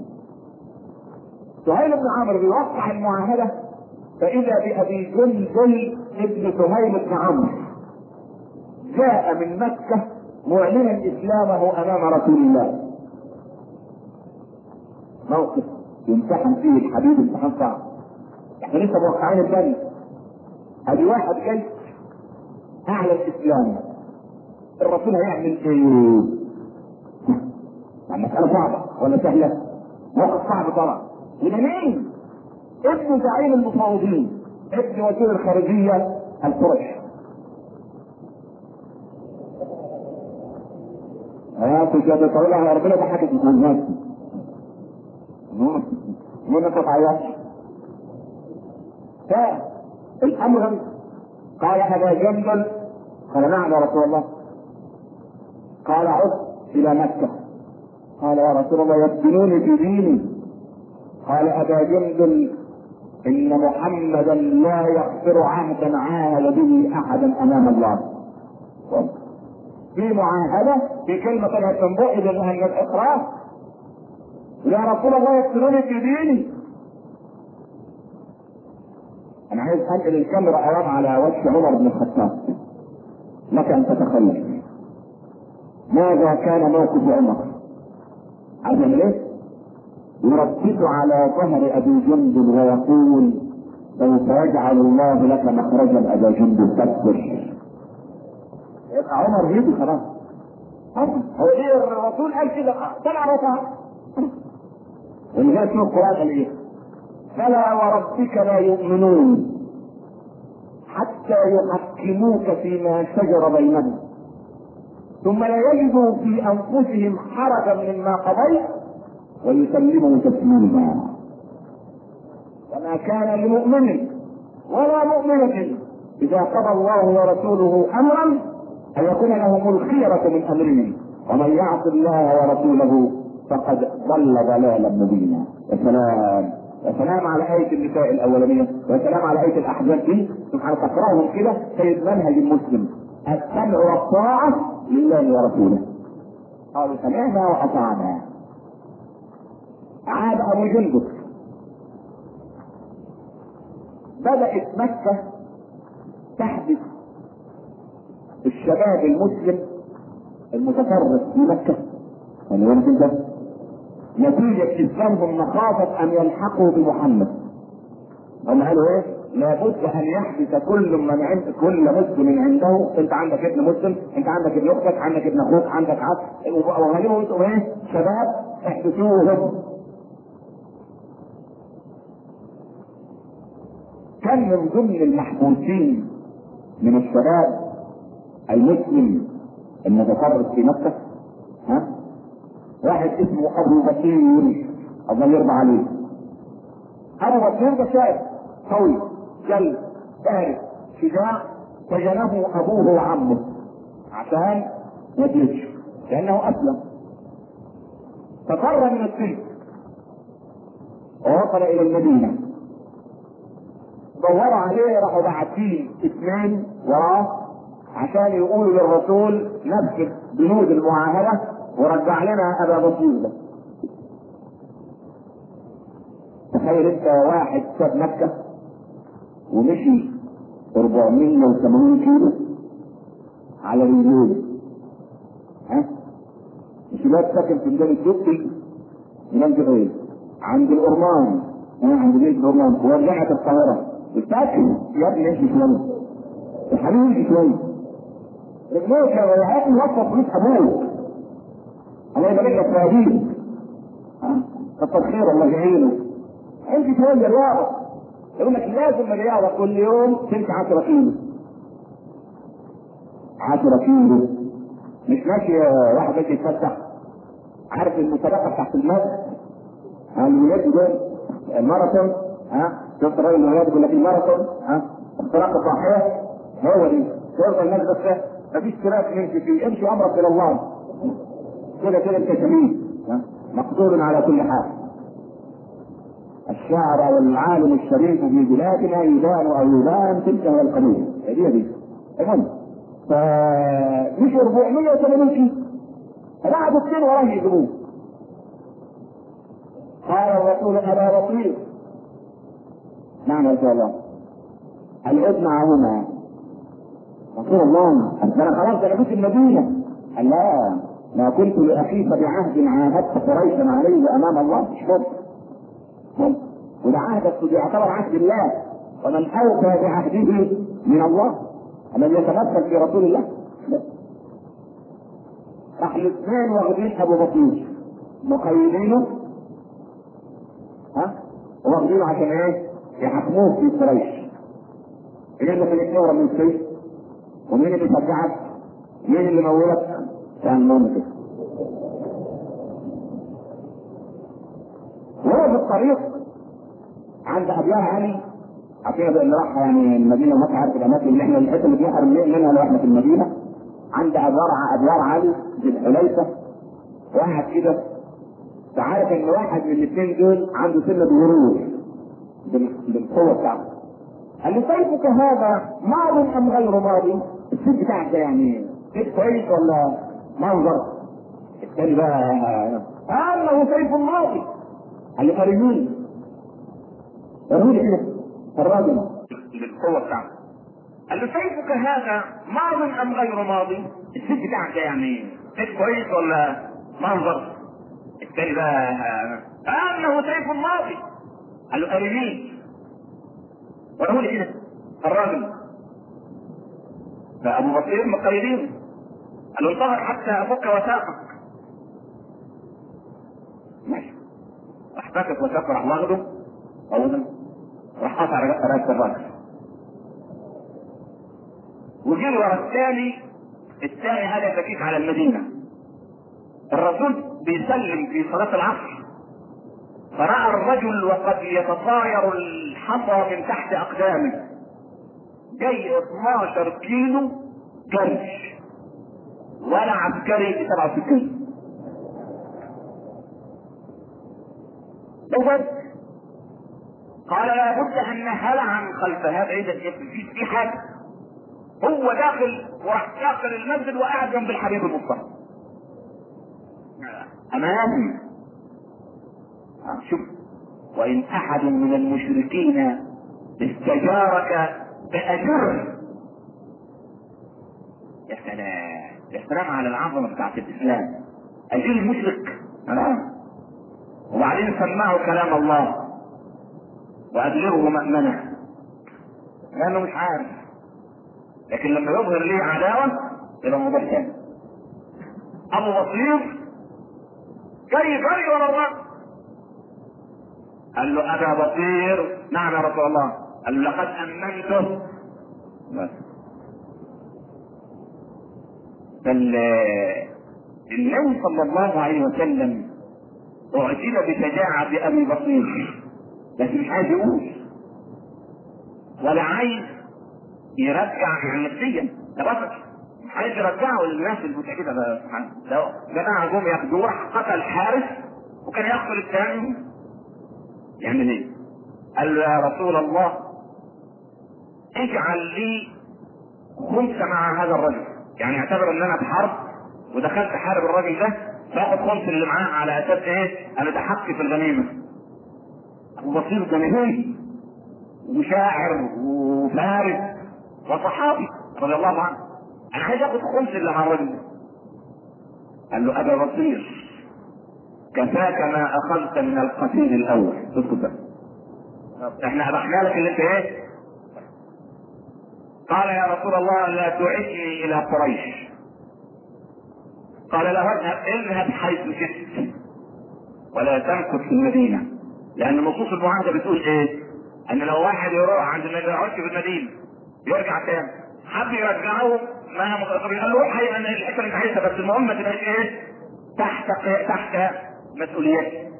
سهيل بن عمرو بيوقع المعاهده فاذا بابي جندل ابن سهيل بن عمرو جاء من مكة معلنا اسلامه امام رسول الله موقف يمتحن فيه الحبيب امتحان صعب. احنا لسه موقعين الجنة. ادي واحد جاي اعلى الاسلام، الرسول هيعمل ايه؟ يعني مسألة صعبة ولا سهلة؟ موقف صعب طبعا. وده مين؟ ابن زعيم المفاوضين، ابن وزير الخارجية القرشي. كنت بتقولها ربنا ضحكت من الناس. مين انت تعيطش؟ فالامر قال ابا جندل، قال نعم يا رسول الله. قال عد الى مكة. قال يا رسول الله يفتنوني في ديني. قال ابا جندل ان محمدا لا يغفر عهدا عاهد به احدا امام الله. في معاهدة في كلمة طلعت من بقي بانها من الاقرار. يا رسول الله يفتنوني في ديني. انا عايز انقل الكاميرا اوام على وجه عمر بن الخطاب، لك ان تتخيل ماذا كان موقف عمر. عايز ايه؟ يردد على ظهر ابي جندل ويقول سوف يجعل الله لك مخرجا ابا جندل فاصبر. يبقى عمر هيدي خلاص. هو ايه الرسول قال كده؟ طلع رفع. اللي جاي اسمه القران قال ايه؟ فلا وربك لا يؤمنون حتى يحكموك فيما شجر بينهم ثم لا يجدوا في انفسهم حرجا مما قضيت ويسلموا تسليما. وما كان لمؤمن ولا مؤمنة اذا قضى الله ورسوله امرا ان يكون لهم الخيرة من امرهم ومن يعص الله ورسوله فقد ضل ضلالا مبينا. يا سلام يا سلام على آية النساء الأولانية، ويا سلام على آية الأحزاب دي. سبحان تقرأهم كده سيد منهج المسلم السمع والطاعة لله ورسوله. قالوا سمعنا وأطعنا. عاد أبو جندل. بدأت مكة تحدث الشباب المسلم المتفرق في مكة نتيجة إسلامهم مخافة أن يلحقوا بمحمد. هم قالوا إيه؟ لابد أن يحدث كل مسلم عنده. أنت عندك ابن مسلم، أنت عندك ابن أختك، عندك ابن أخوك، عندك عبد، وغالبا أنتم إيه؟ شباب احدثوهم. كان من ضمن المحبوسين من الشباب المسلم المتفرق في مكة واحد اسمه ابو بكير الله يرضى عليه. ابو بكير ده شاب قوي جلد بارد شجاع، سجنه ابوه وعمه عشان يدلج لانه اسلم. ففر من السجن ووصل الى المدينه. دوروا عليه، راحوا باعتين اثنين وراه عشان يقولوا للرسول نفذ بنود المعاهده ورجع لنا ابا بكير ده. تخيل انت واحد ساب مكة ومشي 480 كيلو على رجليه. مش الواد ساكن في ميدان الدقي ميدان جبريل عند الأرمان عند بيت الأرمان ورجعت القاهرة. الساكن يا ابني امشي شوية يا حبيبي امشي شوية رجليك يا عيال وصف فلوس ابوك الله يبارك لك في هديك. كتر خير الله يعينه. امشي شويه رياضه. يقول لك لازم الرياضه كل يوم تمشي 10 كيلو. 10 كيلو مش ماشي واحد ماشي يتفتح. عارف المسابقه تحت المد الولاد دول الماراثون شفت الراجل الولاد يقول لك الماراثون اختراق الضاحيه هو دي. تفضل الناس بس مفيش سراج نمشي فيه، امشي امرك الى الله كده كده انت جميل مقدور على كل حال. الشاعر والعالم الشريف في بلادنا يبان او يبان تلك هي القضيه دي. المهم فمش 480 كيلو بعد السن وراه يجيبوه. قال الرسول ابا بكير نعم يا رسول الله العد معهما. رسول الله انا خلاص انا كنت المدينه. قال لا ما كنت لاخيك بعهد عاهدت قريشا عليه امام الله. مش وده عهدك يعتبر عهد الله، ومن اوفى بعهده من الله الذي يتمثل في رسول الله. راح الاثنين واخدين ابو بطيس مقيدينه، واخدينه عشان ايه؟ يحكموه في قريش. مين اللي خليك تهرب من السيف؟ ومين اللي شجعك؟ مين اللي مولك؟ كان مهم كده. وهو في الطريق عند ابيار علي، عشان اللي راح يعني المدينه وما عارف الاماكن اللي احنا الحته اللي بنحرم منها لو احنا في المدينه، عند ابيار علي ذي الحليفه، واحد كده تعرف ان واحد من الاثنين دول عنده سنه غرور بالقوه بتاعته. قال له سيفك هذا ماض ام غير ماض؟ السيف بتاعك ده يعني سيف كويس ولا منظر؟ الثاني بقى انه سيف ماضي. قال له فرجوني فرجوني كده الراجل بالقوه بتاعته. قال له سيفك هذا ماض ام غير ماضي؟ السيف بتاعك ده يعني سيف كويس ولا منظر؟ الثاني بقى انه سيف ماضي. قال له ارجوني وروني كده الراجل. فابو بصير مقيدين، قال له انتظر حتى افك وثاقك. ماشي، راح فكك وثاقه، راح واخده اولا راح قطع رأس الراجل، وجري ورا الثاني هذا فكيك على المدينه. الرسول بيسلم في صلاه العصر، فرأى الرجل وقد يتطاير الحصى من تحت اقدامه، جاي 12 كيلو جرش ولا عسكري ب 67. بس قال لابد ان هلعا خلف هذا، اذا في حاجه. هو داخل وراح داخل المسجد وقاعد جنب الحبيب المصطفى امامي. شوف، وان احد من المشركين استجارك فاجره. يا سلام يا سلام على العظمه بتاعت الاسلام. اجير المشرك وبعدين سمعوا كلام الله وابلغه مأمنه، لانه مش عارف، لكن لما يظهر ليه عداوه يبقى موضوع ثاني. ابو بصير جري ورا الراجل، قال له ابا بصير نعم يا رسول الله. قال له لقد امنته. بس النبي صلى الله عليه وسلم اعجب بشجاعة ابي بصير، بس مش عايز يقول ولا عايز يرجع نفسيا، ده بطل مش عايز يرجعه للناس المتعبة. ده سبحان الله، جماعة جم ياخدوه، قتل حارس وكان يقتل الثاني. يعمل ايه؟ قال له يا رسول الله اجعل لي خمسة مع هذا الرجل، يعني اعتبر ان انا في حرب ودخلت حارب الراجل ده، فاخد خمس اللي معاه على اساس ايه؟ انا ده حقي في الغنيمة. ابو بصير جماهيري وشاعر وفارس وصحابي رضي الله عنه، انا عايز اخد خمس اللي مع الرجل ده. قال له ابا بصير كفاك ما اخذت من القتيل الاول، اسكت بقى، احنا ابحنا لك اللي انت ايه. قال يا رسول الله لا تعدني الى قريش. قال له اذهب حيث شئت ولا تمكث في المدينه، لان نصوص المعاهده بتقول ايه؟ ان لو واحد يروح عند ما يقعدش في المدينه يرجع تاني، حد يرجعه ما قال له روح انا الحته اللي عايزها، بس المهم ما تبقاش ايه؟ تحت مسؤوليتي.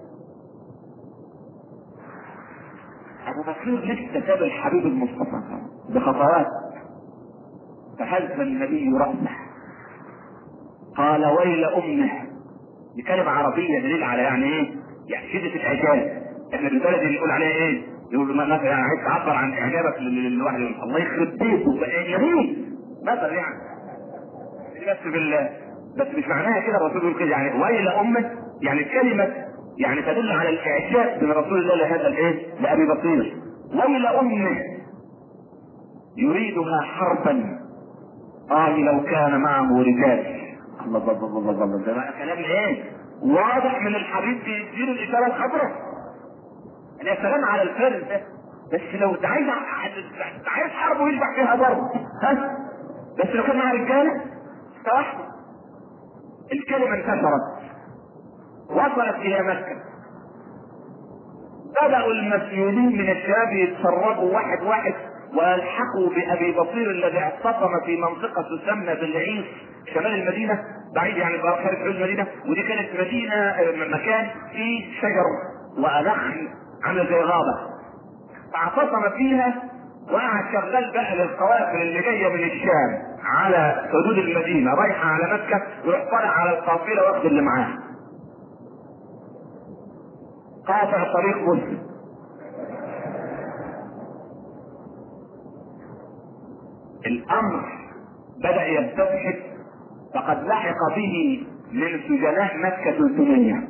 ابو بصير لسه ساب الحبيب المصطفى بخطوات، فهز النبي راسه قال ويل امه. دي كلمه عربيه دليل على يعني ايه؟ يعني شده الاعجاب. احنا بالبلد اللي يقول عليها ايه؟ يقول مثلا يعني عايز تعبر عن اعجابك للواحد، الله يخرب بيته بقى يمين مثلا يعني. بس مش معناها كده الرسول يقول كده، يعني ويل امه يعني كلمه يعني تدل على الاعجاب من رسول الله لهذا الايه؟ لابي بصير. ويل امه يريدها حربا لو كان معه رجال. الله الله الله الله، ده بقى كلام ايه؟ واضح من الحديث بيديله الاشاره الخضراء. يا سلام على الفرد ده، بس لو ده عايز حرب ويشبع فيها برضه، ها؟ بس لو كان مع رجاله استوحوا. الكلمه انتشرت وصلت الى مكه. بدأوا المسيولين من الشباب يتسربوا واحد واحد والحقوا بأبي بصير الذي اعتصم في منطقة تسمى بالعيس شمال المدينة، بعيد يعني خارج حدود المدينة، ودي كانت مدينة مكان فيه شجر ونخل عامل زي غابة، فاعتصم فيها وقعد شغال بقى للقوافل اللي جاية من الشام على حدود المدينة رايحة على مكة، ويروح طالع على القافلة واخد اللي معاه. قاطع طريق مسلم. الامر بدأ يستفحش، فقد لحق به من سجناء مكة 300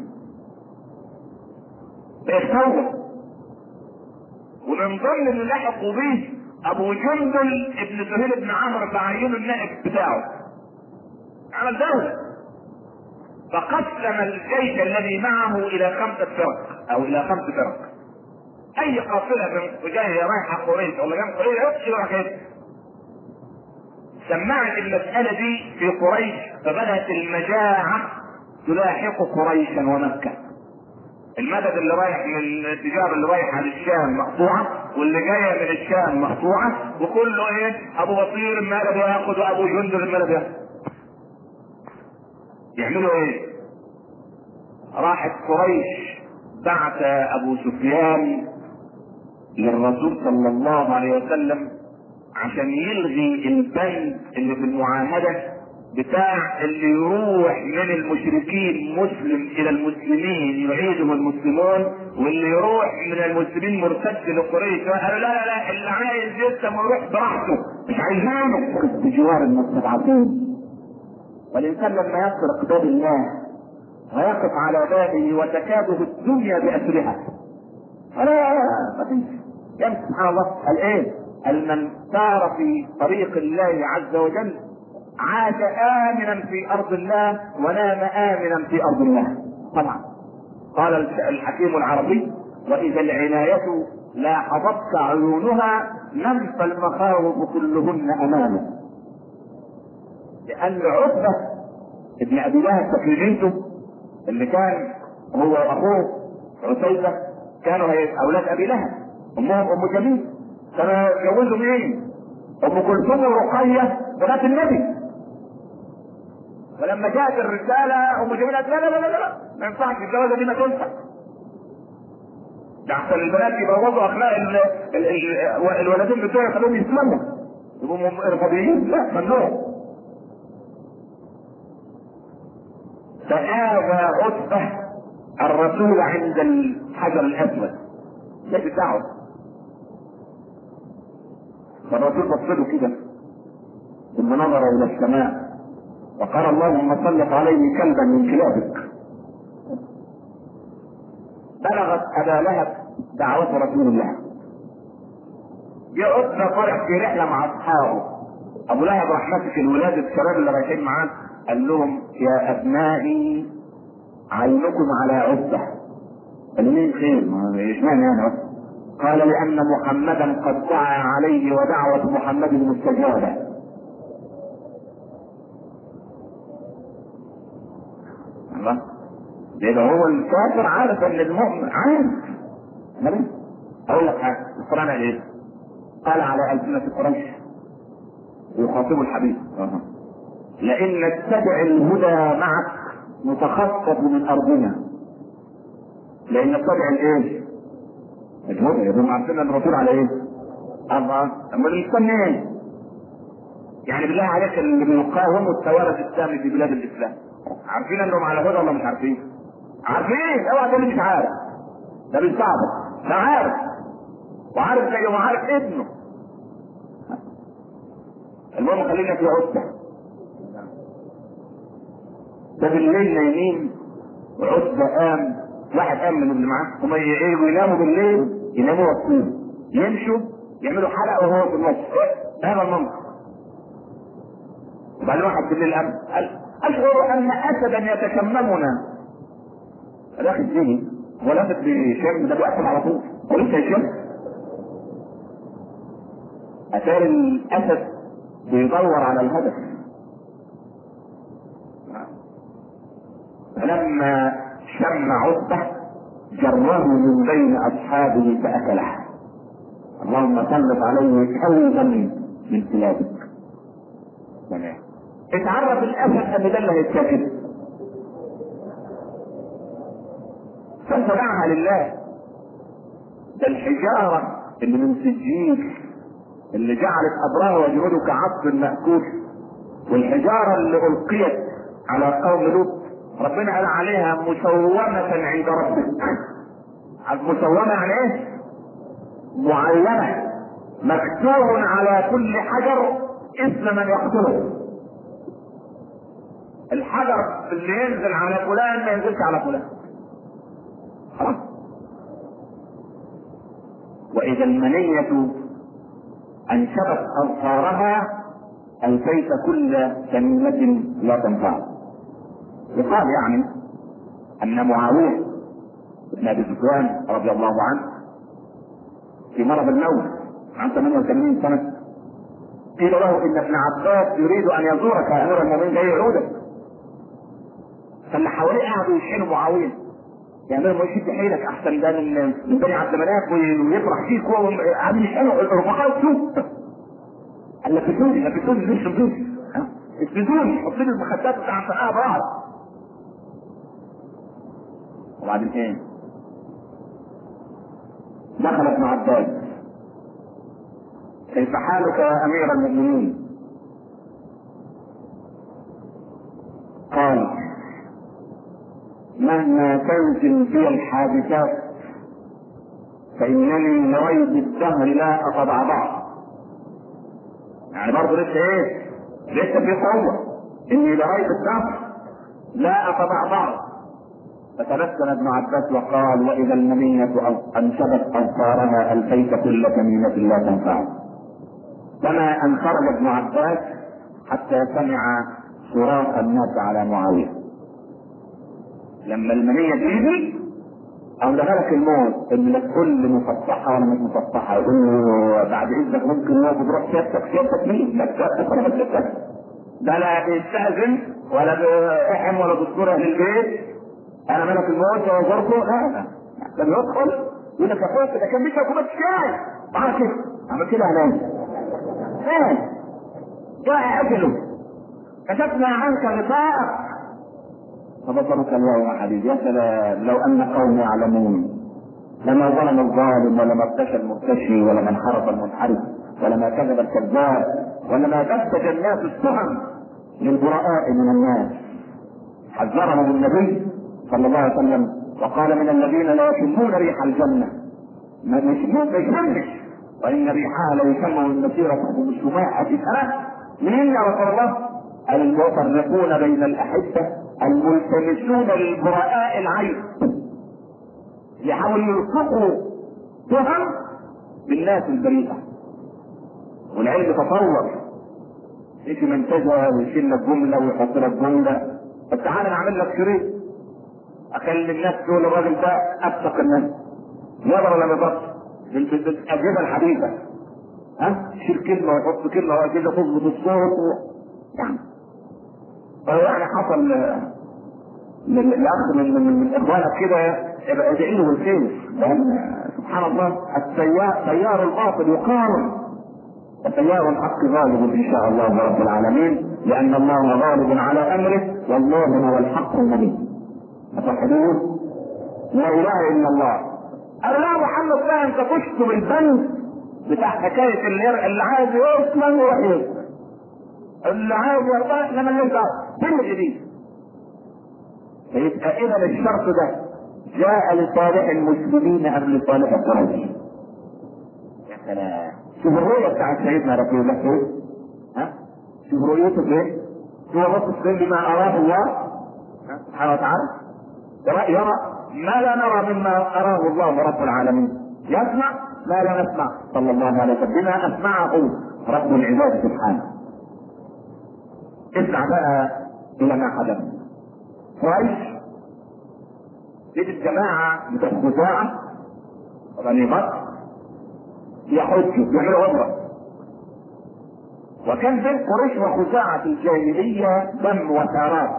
بيتفوق، ومن ضمن اللي لحقوا به ابو جندل ابن سهيل بن عمرو بعينه النائب بتاعه، عمل دولة. فقسم الجيش الذي معه الى 5 فرق او الى 5 فرق. اي قافلة من جاية رايحة قريش ولا جنب قريش يروح كده. سمعت المسألة دي في قريش، فبدأت المجاعة تلاحق قريشا ومكة. المدد اللي رايح من التجارة اللي رايح على الشام مقطوعة، واللي جاية من الشام مقطوعة، وكله ايه؟ ابو بصير المدد ياخد وابو جندل المدد ياخد. يعملوا ايه؟ راحت قريش بعت ابو سفيان للرسول صلى الله عليه وسلم عشان يلغي البند اللي في المعاهدة بتاع اللي يروح من المشركين مسلم الى المسلمين يعيده المسلمون، واللي يروح من المسلمين مرتد لقريش. قالوا لا لا لا، اللي عايز يسلم ويروح براحته، مش عايزينه بجوار المستضعفين. والانسان لما يصل اقدام الله ويقف على بابه وتكاده الدنيا باسرها، فلا مفيش. يعني سبحان الله قال ايه؟ قال من سار في طريق الله عز وجل عاش آمنا في أرض الله ونام آمنا في أرض الله. طبعا قال الحكيم العربي: وإذا العناية لاحظتك عيونها نمت المخاوف كلهن أمامه. لأن عتبة ابن أبي لهب تكريمته اللي كان هو وأخوه عتيبة كانوا أولاد أبي لهب، أمهم أم جميل، كانوا يتجوزوا مين؟ أم كلثوم ورقية بنات النبي. ولما جاءت الرسالة أم جميل قالت لا لا لا لا ما ينفعش الجوازة دي، ما تنفع. ده أحسن البنات يبوظوا أخلاق الولدين بتوعي يخلوهم يسلموا يبقوا إرهابيين، لا ممنوع. فآذى عتبة الرسول عند الحجر الأسود، ده بتاعه. فالرسول بص له كده ثم نظر إلى السماء وقال: اللهم سلط عليه كلبا من كلابك. بلغت أبا لهب دعوة رسول الله. جاء عتبة طالع في رحلة مع أصحابه، أبو لهب راح ماسك الولاد الشباب اللي رايحين معاه قال لهم: يا أبنائي عينكم على عتبة. قالوا: مين خير؟ اشمعنى يعني؟ قال: لأن محمدا قد دعا عليه ودعوة محمد مستجابة. الله، يبقى هو الكافر عارف ان المؤمن عارف. نبي اقول لك حاجه، القران قال ايه؟ قال على ألسنة قريش يخاطب الحبيب: لئن نتبع الهدى معك نتخطف من ارضنا. لئن نتبع الايه؟ الهدى. يبقى هم عارفين ان الرسول على ايه؟ الله. اما اللي يستنى ايه؟ يعني بالله عليك اللي بيقاوموا التوارث السامي في بلاد الاسلام عارفين انهم على هدى ولا مش عارفين؟ عارفين. اوعى تقول لي مش عارف، ده بيصعب. ده عارف، وعارف زي ما عارف ابنه. المهم خلينا في عتبة. ده بالليل نايمين وعتبة قام، واحد قام من اللي معاه، هم يناموا بالليل، يناموا وسطين، يمشوا يعملوا حلقة وهو في النص. هذا المنطق. وبعدين واحد بالليل قام قال: اشعر ان اسدا يتشممنا. الاخ الديني هو لافت بشم، ده بيحصل على طول، ولسه يشم. اثار الاسد بيدور على الهدف. فلما شم عتبة جره من بين اصحابه فاكله. اللهم سلط عليه كلبا من كلابك. تمام. اتعرف الاسد ان ده اللي هيتاكل، فانفعها لله. ده الحجاره اللي من سجين اللي جعلت ابراه وجهده كعصف مأكول، والحجاره اللي القيت على قوم لوط ربنا قال عليها مسومة عند ربك. مسومة يعني ايه؟ معلمة، مكتوب على كل حجر اسم من يقتله. الحجر اللي ينزل على فلان ما ينزلش على فلان. خلاص. واذا المنية انشبت اظفارها الفيت كل تميمة لا تنفع. يقال يعني ان معاوية بن ابي سفيان رضي الله عنه في مرض الموت عن 88 سنة قيل له ان ابن عباس يريد ان يزورك يا امير المؤمنين، جاي يعودك. فاللي حواليه قعدوا يشحنوا معاوية، يعني ما يشد حيلك احسن ده من بني عبد مناف ويفرح فيك. قاعدين يشحنوا الرفقاء شوف. قال لبسوني مش لبسوني، اسندوني، حط لي المخدات بتاع الفقاعة بعض. وبعدين ايه؟ دخل ابن عباس. كيف حالك يا امير المؤمنين؟ قال مهما تنزل في الحادثات فانني لريب الدهر لا اتضعضع. يعني برضه لسه ايه؟ لسه في قوة اني لريب الدهر لا اتضعضع. فتبسم ابن عباس وقال واذا المنية انشبت اظفارها الفيت كل تميمة لا تنفع. كما ان خرج ابن عباس حتى سمع صراخ الناس على معاوية. لما المنية تيجي او دخلك الموت ان لك كل مفتحة ولا مش مفتحة، يقول له بعد اذنك ممكن ناخد روح سيادتك مين؟ لك سيادتك ولا سيادتك؟ ده لا بيستأذن ولا بيحم ولا دستور اهل البيت. انا ملك الموت وزرته، لا ده بيدخل يقول لك يا اخويا ده كان بيشرب كوبايه شاي عمل كده عمل كده هناك ايه جاء اجله كشفنا عنك غطاءك فبصرك اليوم يا حبيبي. يا سلام لو ان قوم يعلمون لما ظلم الظالم ولما ارتشى المرتشي ولما انحرف المنحرف ولما كذب الكذاب ولما فتش الناس التهم للبراء من الناس. حذرهم النبي صلى الله عليه وسلم وقال من الذين لا يشمون ريح الجنة ما يشمش وإن ريحها لا يشم من مسيرة الشماء سنة. مين يا رسول الله؟ المفرقون بين الأحبة الملتمسون للبراء العين، يحاولوا يلصقوا تهم بالناس البريئة. والعلم تطور، يجي منتجه ويشيل لك جملة ويحط لك جملة. طب تعالى نعمل لك شريط اخلي الناس تقول الراجل ده ابصق الناس يقدر ولا ما يقدرش بالاجهزه الحديثه. شيل كلمه ويحط كلمه واجهزه تظبط الصوت يعني حصل لاخ من اخوانك كده يبقى ادعي له بالخير، لان سبحان الله تيار الباطل يقاوم وتيار الحق غالب ان شاء الله رب العالمين، لان الله غالب على امره والله هو الحق المبين. أتحدثون لا اله الا الله. انا لا محمد ده انت تشتم البند بتاع حكايه اللي عايز يسلم يروح يسلم، اللي عايز يرضى احنا مالناش دعوه فين الجديد. فيبقى اذا الشرط ده جاء لصالح المسلمين ام لصالح قريش؟ يا سلام شوف الرؤيه بتاعت سيدنا رسول الله ايه؟ شوف رؤيته فين؟ هو بص فين بما اراه الله سبحانه وتعالى. يرى ما لا نرى مما اراه الله رب العالمين، يسمع ما لا نسمع صلى الله عليه وسلم بما اسمعه رب العباد سبحانه. اسمع بقى الى ما حدث. قريش دي الجماعه بتوع خزاعه بني بكر يحجوا يعملوا عمره. وكان بين قريش وخزاعة الجاهلية دم وثارات،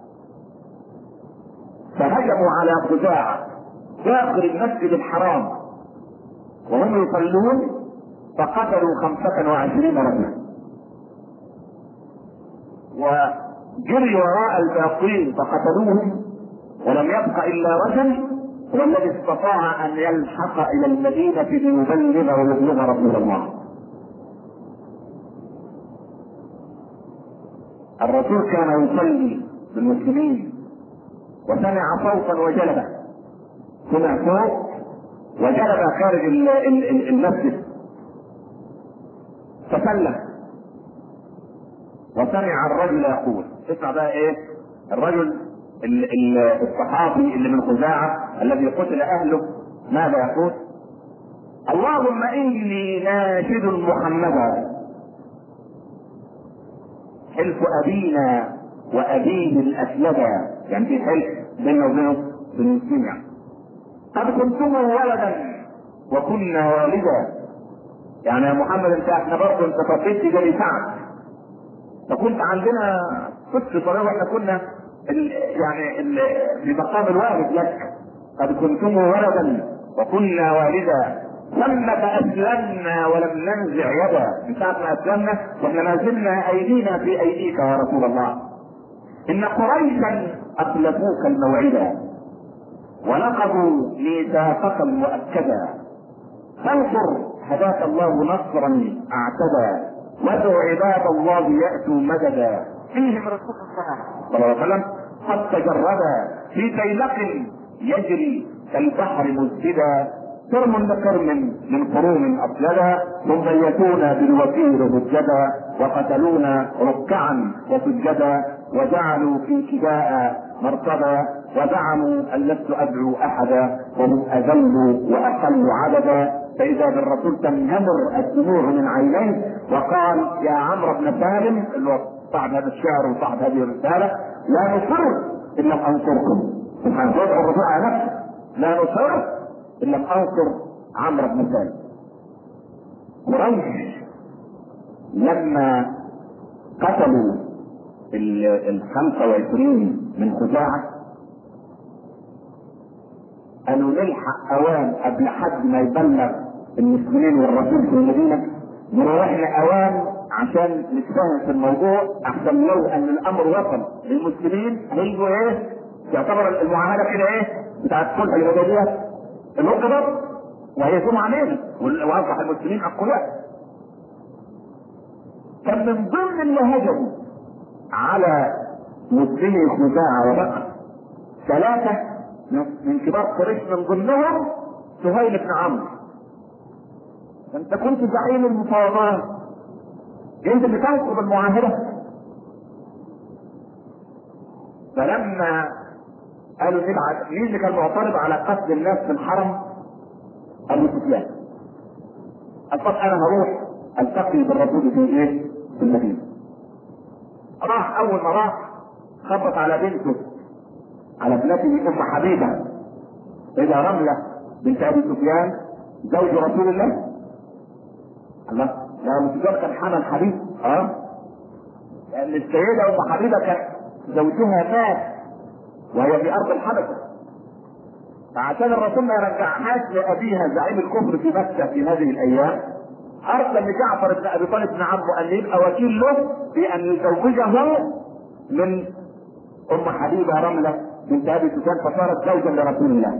فهجموا على خزاعة داخل المسجد الحرام وهم يصلون، فقتلوا 25 رجلا، وجري وراء الباقين فقتلوهم، ولم يبق الا رجل هو الذي استطاع ان يلحق الى المدينة ليبلغ ويبلغ رسول الله. الرسول كان يصلي بالمسلمين وسمع صوتا وجلبه، سمع صوت وجلبه خارج المسجد، فسلم وسمع الرجل يقول، اسمع بقى ايه الرجل الصحابي اللي من خزاعة الذي قتل اهله ماذا يقول؟ اللهم اني ناشد محمدا، حلف ابينا وابيه الاسلدا، يعني في حلف بيننا وبينه بالمسلمين. قد كنتم ولدا وكنا والدا، يعني يا محمد انت احنا برضه انت فقدت جري سعد، فكنت عندنا طفل صغير واحنا كنا في مقام الوالد لك. قد كنتم ولدا وكنا والدا ثم فاسلمنا ولم ننزع يدا، من ساعه ما اسلمنا واحنا ما زلنا ايدينا في ايديك يا رسول الله. ان قريشا اخلفوك الموعدا ونقضوا ميثاقك المؤكدا، فانصر هداك الله نصرا اعتدى، وادعو عباد الله ياتوا مددا، فيهم رسول الله صلى الله عليه وسلم قد تجردا في فيلق يجري كالبحر مزبدا، كرم لكرم من قرون اصلدا، ثم بيتونا بالوتير سجدا، وقتلونا ركعا وسجدا، وجعلوا في كداء مرصدا، وزعموا ان لست ادعو احدا وهم اذلوا واقلوا عددا. فاذا بالرسول تنهمر الدموع من عينيه وقال يا عمرو بن سالم اللي هو صاحب هذا الشعر وصاحب هذه الرساله، لا نصر ان لم انصركم. سبحان الله، يدعو الرسول على نفسه لا نصر ان لم انصر عمرو بن سالم. قريش لما قتلوا 25 من خزاعة قالوا نلحق اوان قبل حد ما يبلغ المسلمين والرسول في المدينة، ورحنا اوان عشان نتفاهم في الموضوع، احسن لو ان الامر وصل للمسلمين هيجوا ايه، تعتبر المعاهدة كده ايه بتاعت صلح الحديبية الوقت وهيقوموا علينا واصبح المسلمين اقوياء. كان من ضمن اللي هجموا على مسلمي خزاعة وبكر 3 من كبار قريش، من ضمنهم سهيل بن عمرو. انت كنت زعيم المفاوضات، انت اللي تنقض المعاهدة. فلما قالوا نبعت مين اللي كان معترض على قتل الناس في الحرم؟ ابو سفيان. طب انا هروح التقي بالرسول في ايه؟ في المدينة. راح اول ما راح خبط على بنته، على ابنته ام حبيبه اذا رمله بنت ابي سفيان زوج رسول الله. الله يا ابو سفيان كان حمل حبيب، لان السيده ام حبيبه كان زوجها مات وهي في ارض الحبشه، فعشان الرسول ما يرجعهاش لابيها زعيم الكفر في مكه في هذه الايام، ارسل لجعفر بن ابي طالب بن عمه ان يبقى وكيل له في ان يزوجه من ام حبيبه رمله بنت ابي سفيان، فصارت زوجا لرسول الله.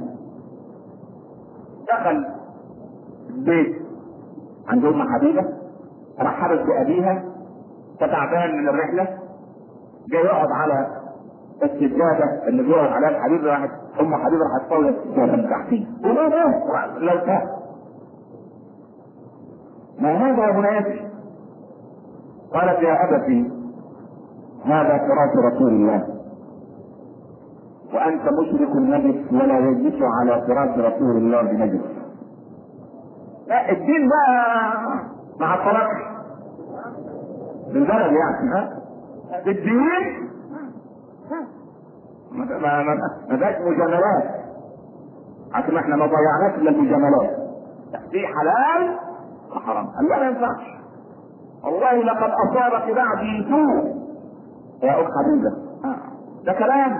دخل البيت عند ام حبيبه، رحبت بابيها، فتعبان من الرحله، جاي يقعد على السجاده اللي بيقعد عليها الحبيب، راحت ام حبيبه راحت طاوله السجاده من تحتيه، لو كان ما هذا يا بنيتي؟ قالت يا ابتي هذا فراش رسول الله، وانت مشرك نجس ولا يجلس على فراش رسول الله بنجس. لا الدين بقى مع الطلاق بالبلد يعني، الدين ما فيهاش مجاملات، عشان احنا ما ضيعناش الا المجاملات. دي حلال وحرام. قال لا ما ينفعش، والله لقد اصابك بعدي سوء يا اخت حبيبه. ده كلام.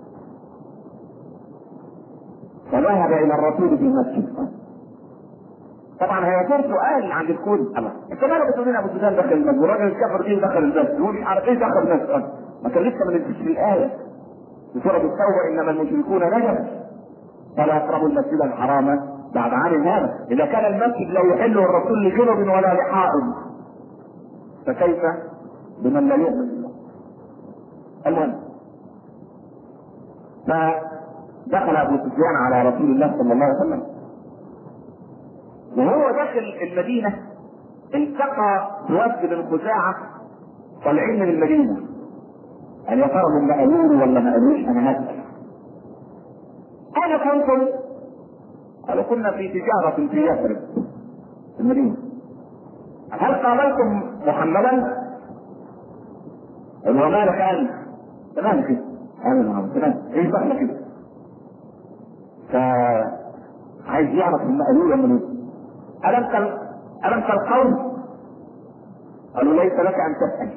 فذهب الى الرسول في المسجد. طبعا هي صار سؤال عند الكل، الله انت مالك بتقول لنا ابو سفيان دخل المسجد والراجل الكفر دي دخل المسجد ومش عارف ايه دخل المسجد؟ ما كان لسه ما نزلش الايه في سوره التوبه انما المشركون نجس فلا يقربوا المسجد الحرام بعد عام هذا. اذا كان المسجد لا يحله الرسول لجنب ولا لحائض فكيف بمن لا يؤمن؟ المهم فدخل ابو سفيان على رسول الله صلى الله عليه وسلم وهو داخل المدينه التقى بوفد من خزاعه طالعين من المدينه. قال يا ترى هم قالوا ولا ما قالوش؟ انا هسال. انا كنتم قالوا كنا في تجاره في يثرب في المدينه. هل قابلتم محمدا؟ قالوا وما لك انت؟ تمام كده. قالوا نعم تمام. ايه بقى كده؟ فعايز يعرف هم قالوا ولا ما ألم تلقوا؟ قالوا ليس لك أن تسأل.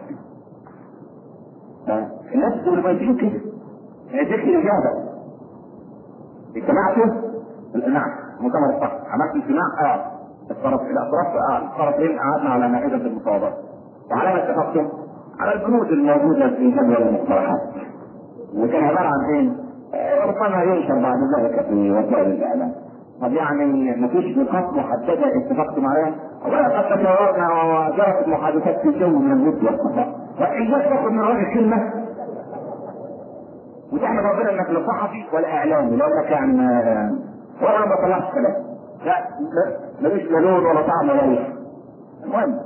الناس تقول ما يجيب كده هذه الإجابة. اجتمعتوا؟ نعم مؤتمر الصح. عملت اجتماع؟ الطرفين قعدنا على مائدة المفاوضات. وعلى ما اتفقتم؟ على البنود الموجودة في جدول المقترحات. وكان عبارة عن ايه؟ ربما ينشر بعد ذلك في وسائل الإعلام. طب يعني مفيش نقاط محددة اتفقتم عليها؟ ولا قد تشاورنا وجرت المحادثات في جو من الود والصفاء. والناس تاخذ من الراجل كلمة وتحمد ربنا انك لا صحفي ولا اعلامي لو كان هو انا ما طلعتش كلام. لا ملوش لا لون ولا طعم ولا ريح. المهم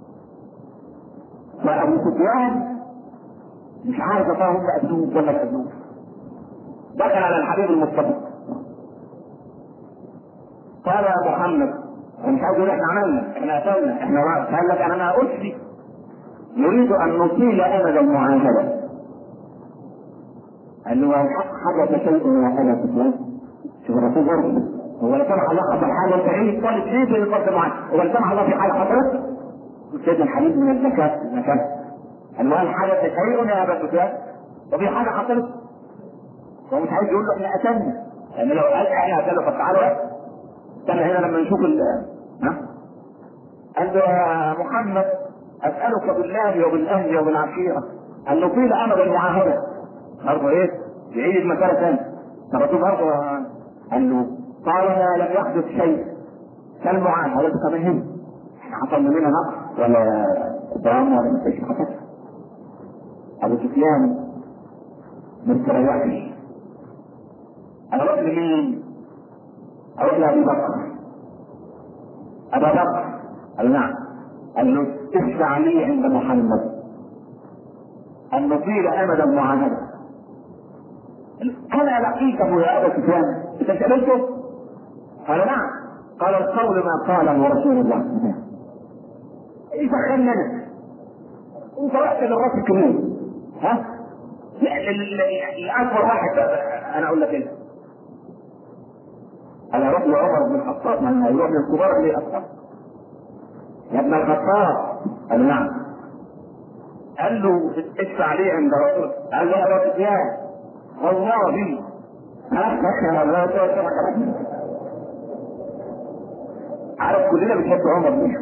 فابو سفيان مش عارف يا ترى هم قتلوه ولا قتلوه. دخل على الحبيب المصطفى قال يا محمد مش عايز يقول احنا عملنا احنا قتلنا احنا قال لك انا ما قلتش نريد ان نطيل امد المعاهده. قال له حدث شيء يا ابا سفيان. شوف الرسول برضه هو لا سمح الله حصل حاجه انت ايه طالب ليه في الفرد معاك؟ هو لا سمح الله في حاجه حصلت؟ سيدنا الحبيب من الذكاء قال له هل حدث شيء يا ابا سفيان؟ وفي حاجه حصلت؟ هو مش عايز يقول له احنا قتلنا لان لو قال احنا قتلنا طب تعالوا استنى هنا لما نشوف قال له يا محمد اسالك بالله وبالاهل وبالعشيره ان نطيل امد المعاهده. برضه ايه؟ يعيد المساله ثاني. الرسول برضه قال له طالما لم يحدث شيء كالمعاهده تتفهم احنا حصل مننا نقص ولا ضرام ولا مفيش حصل. ابو سفيان مستريحش. انا رحت لمين؟ اروح لابي بكر. ابا بكر قال نعم. قال له اشفع لي عند محمد ان نطيل امد المعاهده. انا لقيته يا ابا سفيان انت سالته؟ قال نعم. قال القول ما قاله رسول الله. ايه دخلنا انا؟ انت رحت للراس الكبير ها؟ الاكبر واحد انا اقول لك انت انا اروح لعمر بن الخطاب ما يروح للكبار اللي اكبر يا ابن الخطاب. قال نعم. قال له ادفع لي عند رسول. قال له يا ابو سفيان والله عارف كلنا بنحب عمر بن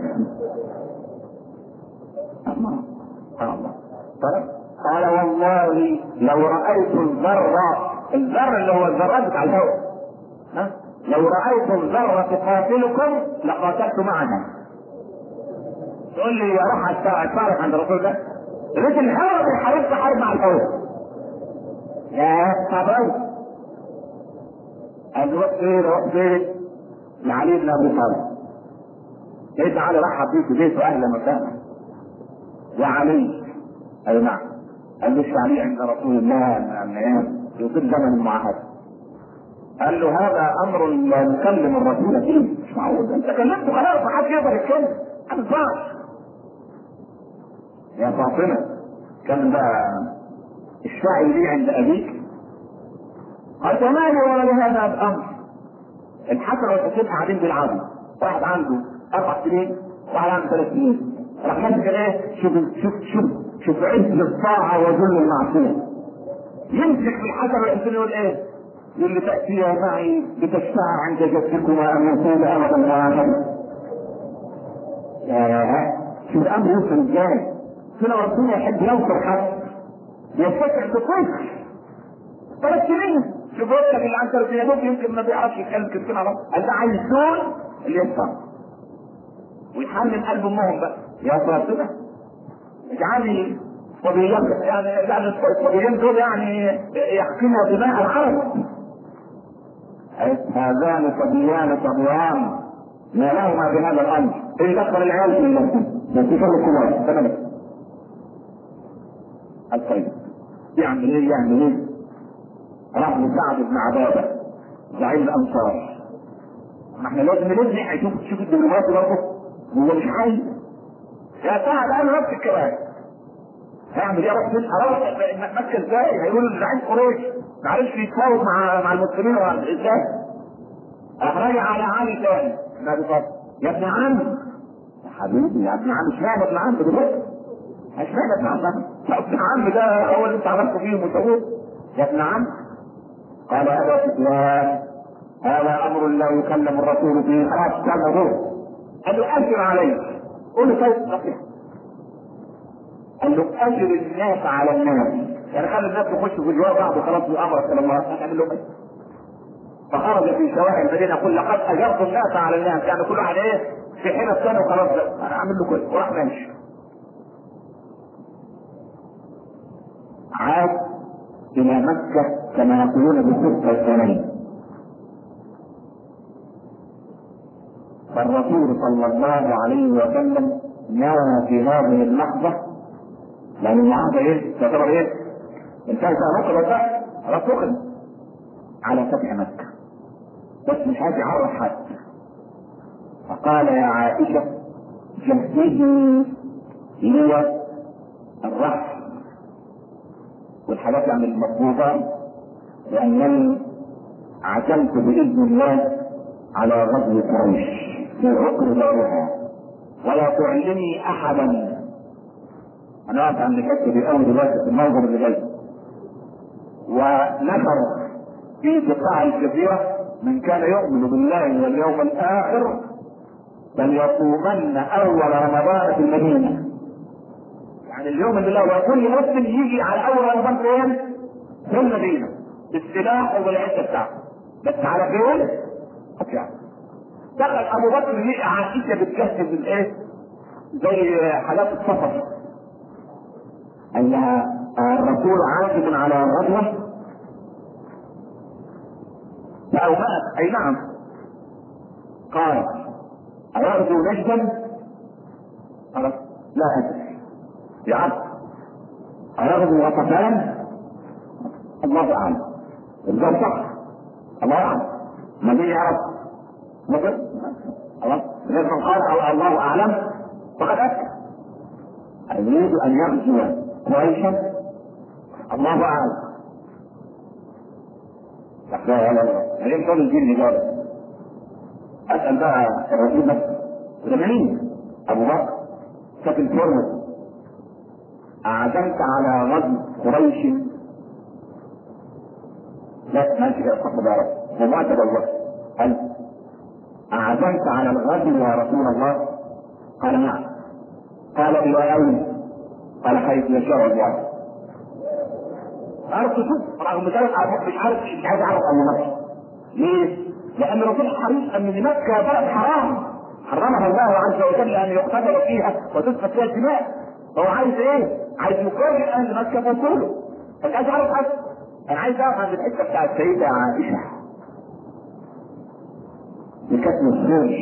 الله. قال والله لو رأيت الذر اللي هو الذرات بتاع الهواء لو رأيت الذر تقاتلكم لقاتلت معها. تقول لي اروح اتفرج عند الرسول ده ريت الهواء بيحارب حرب مع الهواء يا صبي. قال له روح فين؟ لعلي بن ابي طالب. ايه تعالى رحب بيه في بيته اهلا وسهلا يا علي. قال نعم. قال له علي عند رسول الله من ايام يطيل زمن المعاهده. قال له هذا امر لا نكلم الرسول فيه. مش معقول انت كلمته خلاص ما حدش يقدر يتكلم. ما ينفعش يا فاطمه. كان بقى الشاعر لي عند ابيك. قال وما لي ولا هذا الامر. الحسن والحسين قاعدين بيلعبوا واحد عنده 4 سنين واحد عنده 3 سنين، راح ماسك ايه؟ شوف عز الطاعه وذل المعصيه. يمسك بالحجر ويقول يقول ايه؟ يقول لي تاتي معي لتشفع عند جدكما ان يكون ابدا واحدا. شوف الامر يوصل ازاي؟ لو ربنا يحب ينصر حد يفتكر بطفل 3 سنين. شوف ابنك اللي عنده 3 سنين دوب يمكن ما بيعرفش يتكلم كلمتين على بعض، قال ده عايز دول اللي يفهم ويحمل قلب امهم بقى. يا ربنا اجعلني صبيان، يعني الصبيين دول يعني يحكموا دماء العرب. هذان صبيان ما لهما بهذا الامر، اللي دخل العيال في المسجد بس يشرب كبار تمام. الطيب يعمل ايه؟ راح لسعد بن عباده زعيم الانصار. ما احنا لازم نلزق. شوف الدبلوماسي برضه هو مش عايز. يا سعد انا نفس الكلام هيعمل ايه؟ رب الحرام مكه ازاي؟ هيقول زعيم قريش ما عرفش يتفاوض مع المسلمين ازاي؟ راح راجع على علي تاني ما بيفضل يا ابن عم يا حبيبي يا ابن عم. اشمعنى ابن عم دلوقتي؟ اشمعنى ابن عم؟ ابن عم ده هو اللي انت عملته فيه وسويت يا ابن عم. قال ابا سفيان هذا امر لا يكلم الرسول فيه. خلاص كان ضر. قال له اجر عليك. قول له طيب نصيحه. قال له اجر الناس على الناس، يعني خلي الناس يخشوا في جوار بعض وخلاص الامر صلى الله عليه وسلم. هنعمل لهم ايه؟ فخرج في شوارع المدينه يقول لقد اجرت الناس على الناس، يعني كل واحد ايه في حين الثاني وخلاص انا اعمل له كده وراح ماشي. عاد الى مكه كما يقولون بالصدق الثاني. فالرسول صلى الله عليه وسلم نوى في هذه اللحظه، لان اللحظه ايه؟ تعتبر ايه؟ انتهت نقطه بقى رفقا على فتح مكه، بس مش عايز يعرف حد. فقال يا عائشه جهزي لي الرحم والحاجات يعني المطلوبه، لانني عزمت باذن الله على غزو قريش في عقر دارها ولا تعلمي احدا. انا واقف عند الحته دي اول دلوقتي في المنظر اللي جاي. ونشر في بقاع الجزيره من كان يؤمن بالله واليوم الاخر فليصومن اول رمضان في المدينه. يعني اليوم اللي لو كل مسلم يجي على اول رمضان فين؟ في المدينه بالسلاح وبالعده بتاعته، بس على فين؟ دخل ابو بكر لقى عائشه بتجهز الايه؟ زي حالات السفر. قال لها الرسول عازم على الغزوه؟ فاومأت اي نعم. قال أيغزو نجدا؟ قالت لا ادري يا عبد. أيغزو غطفان؟ الله اعلم. الجو صح الله اعلم. ما دي يعرف خلاص لازم قال او الله اعلم فقد اكد. يريد ان يغزو قريشا الله اعلم. لا لا لا ليه تقول الجن جاب؟ اسال بقى الرسول نفسه مين؟ ابو بكر ساكن فرمه. اعزمت على غزو قريش؟ لا ماشي كده صح بقى وما تبلغ. قال اعزمت على الغزو يا رسول الله؟ قال نعم. قال الى اين؟ قال حيث يشاء الله. عارف شوف رغم ذلك مش عايز اعرف ابو بكر ليه؟ لان الرسول حريص ان مكه بلد حرام حرمها الله عز وجل ان يقتتل فيها وتسفك فيها الدماء. فهو عايز ايه؟ عايز يقرر اهل مكه بوصوله. مش عايز اعرف حد. انا عايز اعرف عن الحته بتاعت السيده عائشه بكتم السر.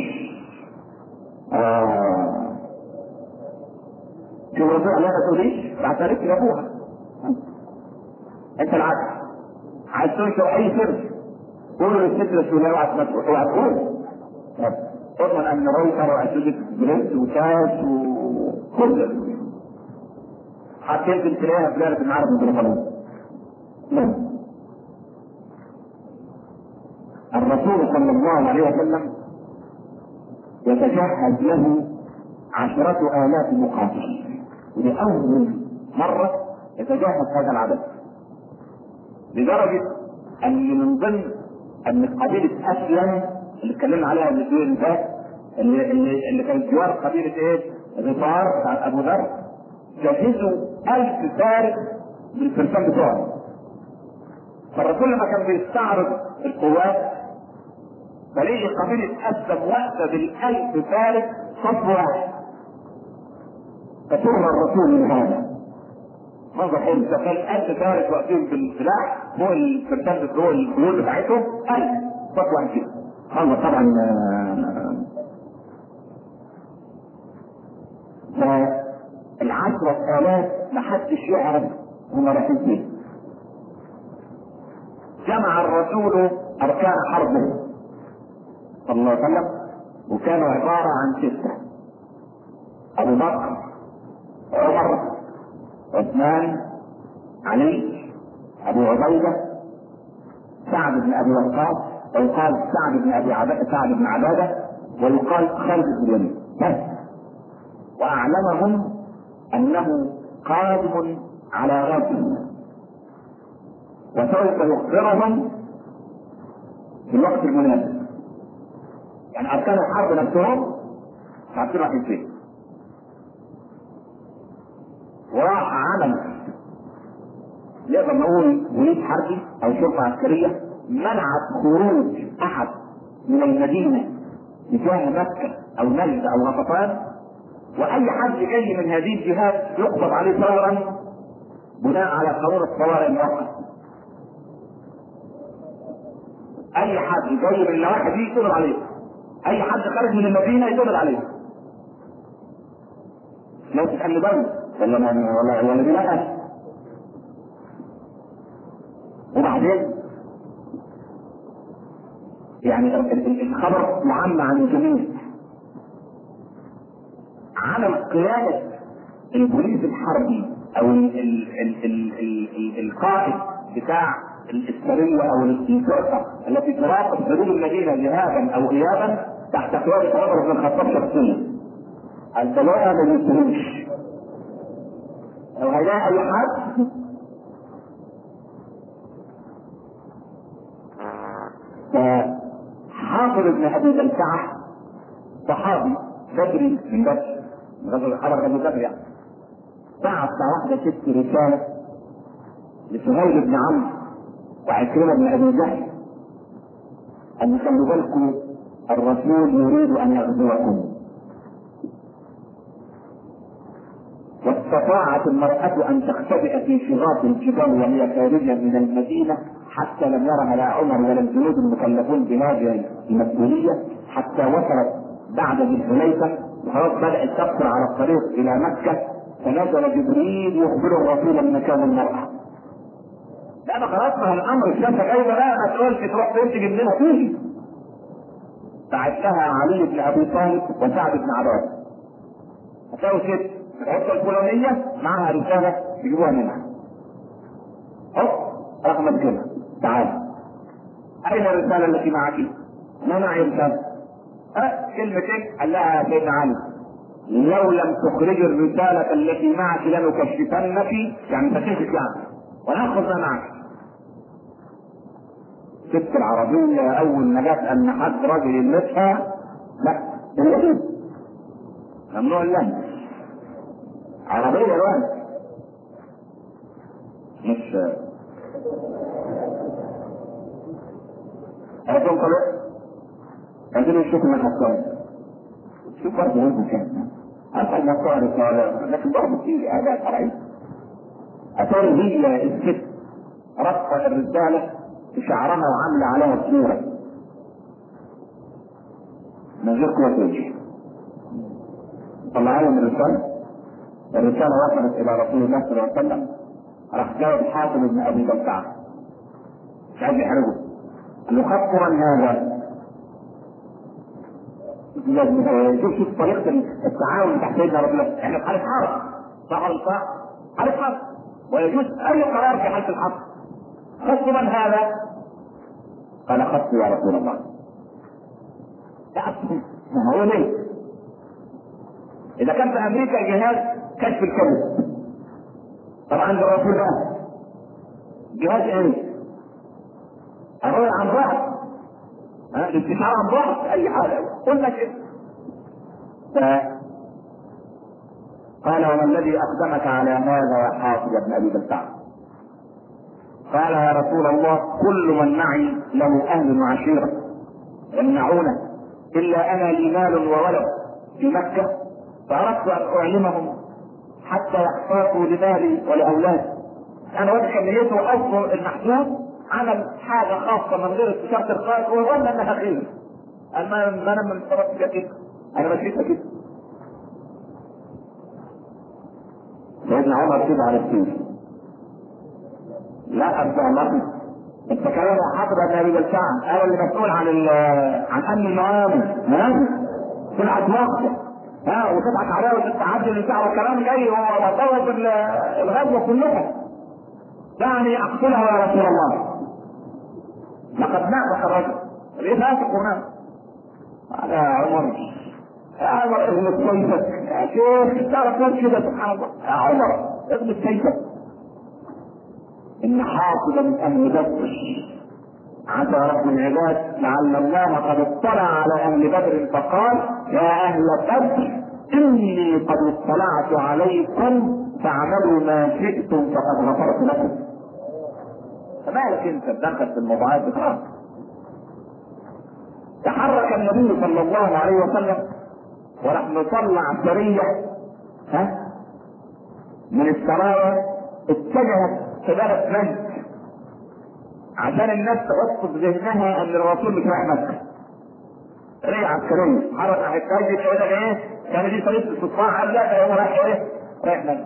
شو الرسول عليها ما تقوليش بعترف لابوها. انت العكس عايز تنشر اي سر قولوا للست الرسولية اوعى تقول اضمن ان رويتر واسودك بريد وتاس وكل حتى يمكن تلاقيها في ليله المعرض التليفونيه. الرسول صلى الله عليه وسلم يتجهز له 10,000 مقاتل، ولأول مرة يتجهز هذا العدد، لدرجة أن من ضمن أن قبيلة أسلم اللي اتكلمنا عليها الاثنين ده اللي كانت جوار قبيلة ايه؟ غفار بتاعت أبو ذر، جهزوا 1000 فارس بالفرسان بتوعهم. فالرسول لما كان بيستعرض القوات فلقي قبيلة أسلم واقفة بال1000 فارس صف واحد، فسر الرسول من هذا منظر حلو. تخيل 1000 فارس واقفين بالسلاح فوق الفرسان فوق الخيول بتاعتهم 1000 صف واحد كده. الله طبعا ف10,000 محدش يعرف هم رايحين فين. جمع الرسول أركان حربه صلى الله عليه وسلم، وكانوا عبارة عن 6: أبو بكر، عمر، عثمان، علي، أبو عبيدة، سعد بن أبي وقاص، ويقال سعد بن عبادة، ويقال خالد بن الوليد. وأعلمهم أنه قادم على غزو وسوف يخبرهم في الوقت المناسب. يعني أركان الحرب نفسهم عارفين رايحين فين. وراح عمل نقدر نقول بوليس حربي أو شرطة عسكرية منعت خروج أحد من المدينة تجاه مكة أو نجد أو غطفان، واي حد جاي من هذه الجهات يقبض عليه فورا بناء على قانون الطوارئ المؤقت. اي حد جاي من النواحي دي يقبض عليه، اي حد خارج من المدينه يقبض عليه. لا تخلي بالك ولا دي لا. وبعدين يعني الخبر العام عن الجميع عمل قيادة البوليس الحربي او القائد بتاع السرية او الشرطة التي تراقب حدود المدينة ذهابا او ايابا تحت قيادة عمر بن الخطاب شخصيا. البلاء ما يسلمش لو هيلاقي اي حد فحافظ بن ابي بلتعه صحابي بدري من بدر غزو بدر يعني بعت واحده ست رساله لسهيل بن عمرو وعكرمه بن ابي جهل ان خلوا بالكم الرسول يريد ان يغزوكم. واستطاعت المرأة أن تختبئ في شغاف الجبال وهي خارجة من المدينة حتى لم يرها لا عمر ولا الجنود المكلفون بهذه المسؤولية، حتى وصلت بعد ذي الحليفة وخلاص بدأت تسير على الطريق إلى مكة، فنزل جبريل يخبر الرسول من مكان المرأة. لا خلاص ما الأمر الشمس جايبة بقى ما تقولش تروح فين تجيب لنا فيه. بعت لها علي بن أبي طالب وسعد بن عبادة. هتلاقوا ست الحته الفلانيه معها رساله يجيبوها منها. رقم كده تعال اين الرساله التي معك؟ ما معي رساله. كلمتين قال لها سيدنا علي لو لم تخرج الرساله التي معك لنكشفنك يعني تكشفك يعني وناخذ ما معك. ست العربيه اول ما جت ان حد راجل يلمسها لا ممنوع اللمس عربية الوان مش هاتون طلع عندنا نشوف المحصول شوف برضه هو كان عارف المصاري طالع لكن برضه في أداء فرعي. أتاري هي الست رفع الرسالة بشعرها وعاملة عليها صورة من غير قوة وجه. طلع لهم الرسالة وصلت إلى رسول الله صلى الله عليه وسلم. راح جاوب حافظ بن أبي بلتعه مش عايز يحرجه قال له خطرا هذا. شوف طريقة التعاون بتاع سيدنا رسول الله. احنا في حالة حرب صح ولا صح؟ حالة حرب ويجوز أي قرار في حالة الحرب. خطرا هذا قال خطر يا رسول الله. هو ليه؟ اذا كان في امريكا جهاز كشف الكذب، طبعا عند الرسول ده جهاز ايه؟ الرؤية عن بعض، الاستشعار عن بعض، اي حاجه قلنا كده. قال وما الذي اقدمك على هذا يا حافظ بن ابي بلتعه؟ قال يا رسول الله كل من معي له اهل وعشيره يمنعونه الا انا لي مال وولد في مكه، فاردت ان اعلمهم حتى يحتاطوا لمالي ولاولادي. انا واضح ان نيته اصله المحدود عمل حاجه خاصه من غير استشاره القائد وظن انها خير. انا من طرف كده، انا مشيت كده. سيدنا عمر كده على السيف، لا ابدا الله انت كلام حافظ بن ابي بلتعه، انا اللي مسؤول عن امن المعامل، طلعت وقته وتضحك عليها وتتعدل البتاع والكلام جاي هو مطلب الغزوه كلها، يعني اقتله يا رسول الله لقد نافق الرجل ليه نافق هنا؟ قال يا عمر اغمض سيفك يا شيخ، تعرف ناس كده سبحان الله، يا عمر اغمض سيفك ان حافظا من اهل بدر عسى رب العباد لعل الله قد اطلع على اهل بدر فقال يا اهل بدر اني قد اطلعت عليكم فاعملوا ما شئتم فقد غفرت لكم. فمالك انت تدخل في الموضوعات بتاعتك؟ تحرك النبي صلى الله عليه وسلم وراح نطلع سريه من السرايا اتجهت قبالة نجد عشان الناس تحط في ذهنها ان الرسول مش رايح مكه. سريه عسكريه حرك راح تهجد كده ايه؟ كان دي طريقه الاستطلاع، قال لا ده هو رايح ايه؟ رايح مكه.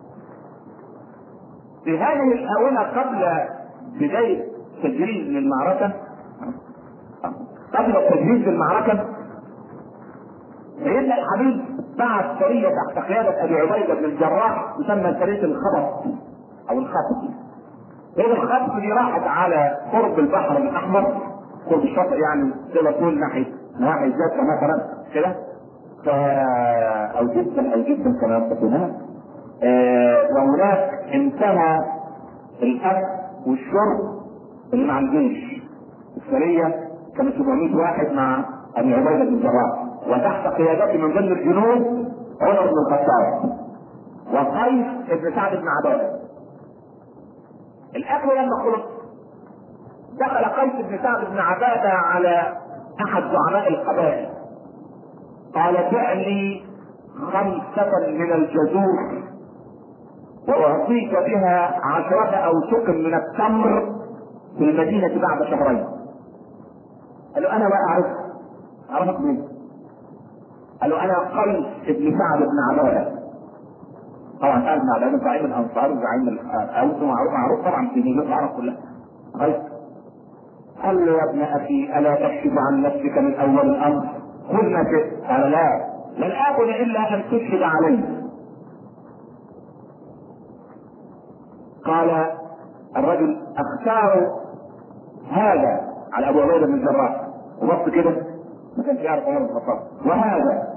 في هذه الاونه قبل بدايه تجهيز للمعركه، قبل التجهيز للمعركه سيدنا الحبيب بعث سريه تحت قياده ابي عبيده بن الجراح تسمى سريه الخبط او الخبط. هذه الخبط دي راحت على قرب البحر الاحمر، قرب الشاطئ يعني تقدر تقول ناحيه جده مثلا كده، او جدا كما يقولون. وهناك انتهى الاكل والشرب اللي مع الجيش. السريه كانت 700 واحد مع ابي عبيده بن الجراح، وتحت قيادته من ضمن الجنود عمر بن الخطاب وقيس بن سعد بن عباده. الاكل لما خلص دخل قيس بن سعد بن عباده على احد زعماء القبائل، قال بع لي 5 من الجزور واعطيك بها 10 أوسق من التمر في المدينه بعد شهرين. قال له انا لا اعرفك مين؟ قال له انا قيس بن سعد بن عباده. طبعا سعد بن عباده زعيم الانصار وزعيم الاوس معروف طبعا في جزيره العرب كلها. قال له يا ابن اخي الا تكشف عن نفسك من اول الامر؟ خذ ما شئت. قال لا لن اكل الا ان تشهد علي. قال الرجل اختار هذا على ابو عبيده بن الجراح وبص كده ما كانش يعرف عمر بن الخطاب، وهذا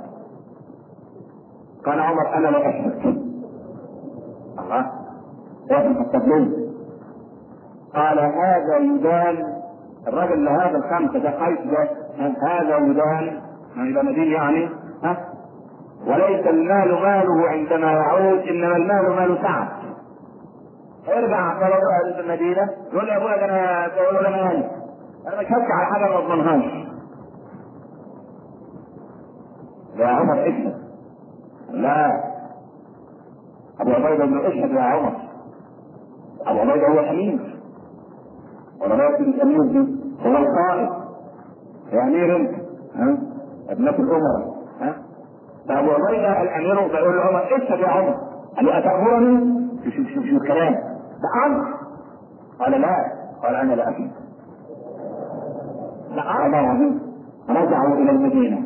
قال عمر انا لا اشهد. الله يا ابن الخطاب ليه؟ قال هذا يدان الرجل لهذا 5 ده قيس ده، هذا يدان يبقى مدين يعني وليس المال ماله عندما يعود انما المال مال سعد. ارجع في المدينه يقول لي يا ابويا انا بقول له مالي انا مش هبكي على حاجه ما اضمنهاش. يا عمر اشهد. لا ابو عبيده بن اشهد يا عمر. ابو عبيده هو الامير ولا راجل الامير دي هو القائد يا امير انت ابنة الامراء فابو عبيده الامير بيقول له عمر اشهد يا عمر. قال له اتامرني؟ شوف الكلام ده امر. قال لا. قال انا لا اشهد. لا امر. رجعوا الى المدينه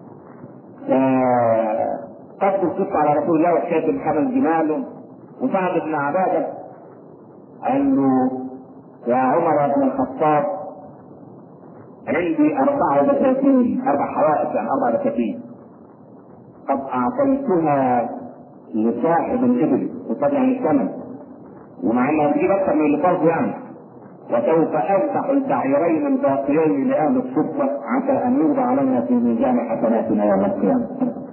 قصوا القصه على رسول الله وحكايه الحمل جماله. وسعد بن عباده قال له يا عمر بن الخطاب عندي 4 بساتين، 4 حوائط يعني 4 بساتين، قد اعطيتها لصاحب الابل وطبعا الثمن، ومع انها تجيب اكثر من اللي فاض يعني، وسوف افتح البعيرين الباقيين لاهل الصفه عسى ان يوضع لنا في ميزان حسناتنا يوم القيامه.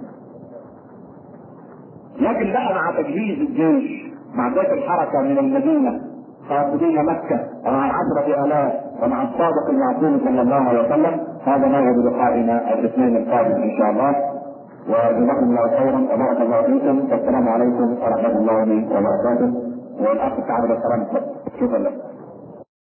لكن بقى مع تجهيز الجيش، مع بدايه الحركه من المدينه قاصدين مكه ومع 10,000 ومع الصادق المعصوم صلى الله عليه وسلم، هذا ما هو بلقائنا الاثنين القادم ان شاء الله. وجزاكم الله خيرا وبارك الله فيكم، والسلام عليكم ورحمه الله وبركاته. والاخ تعالى بالسلام. شكرا لك.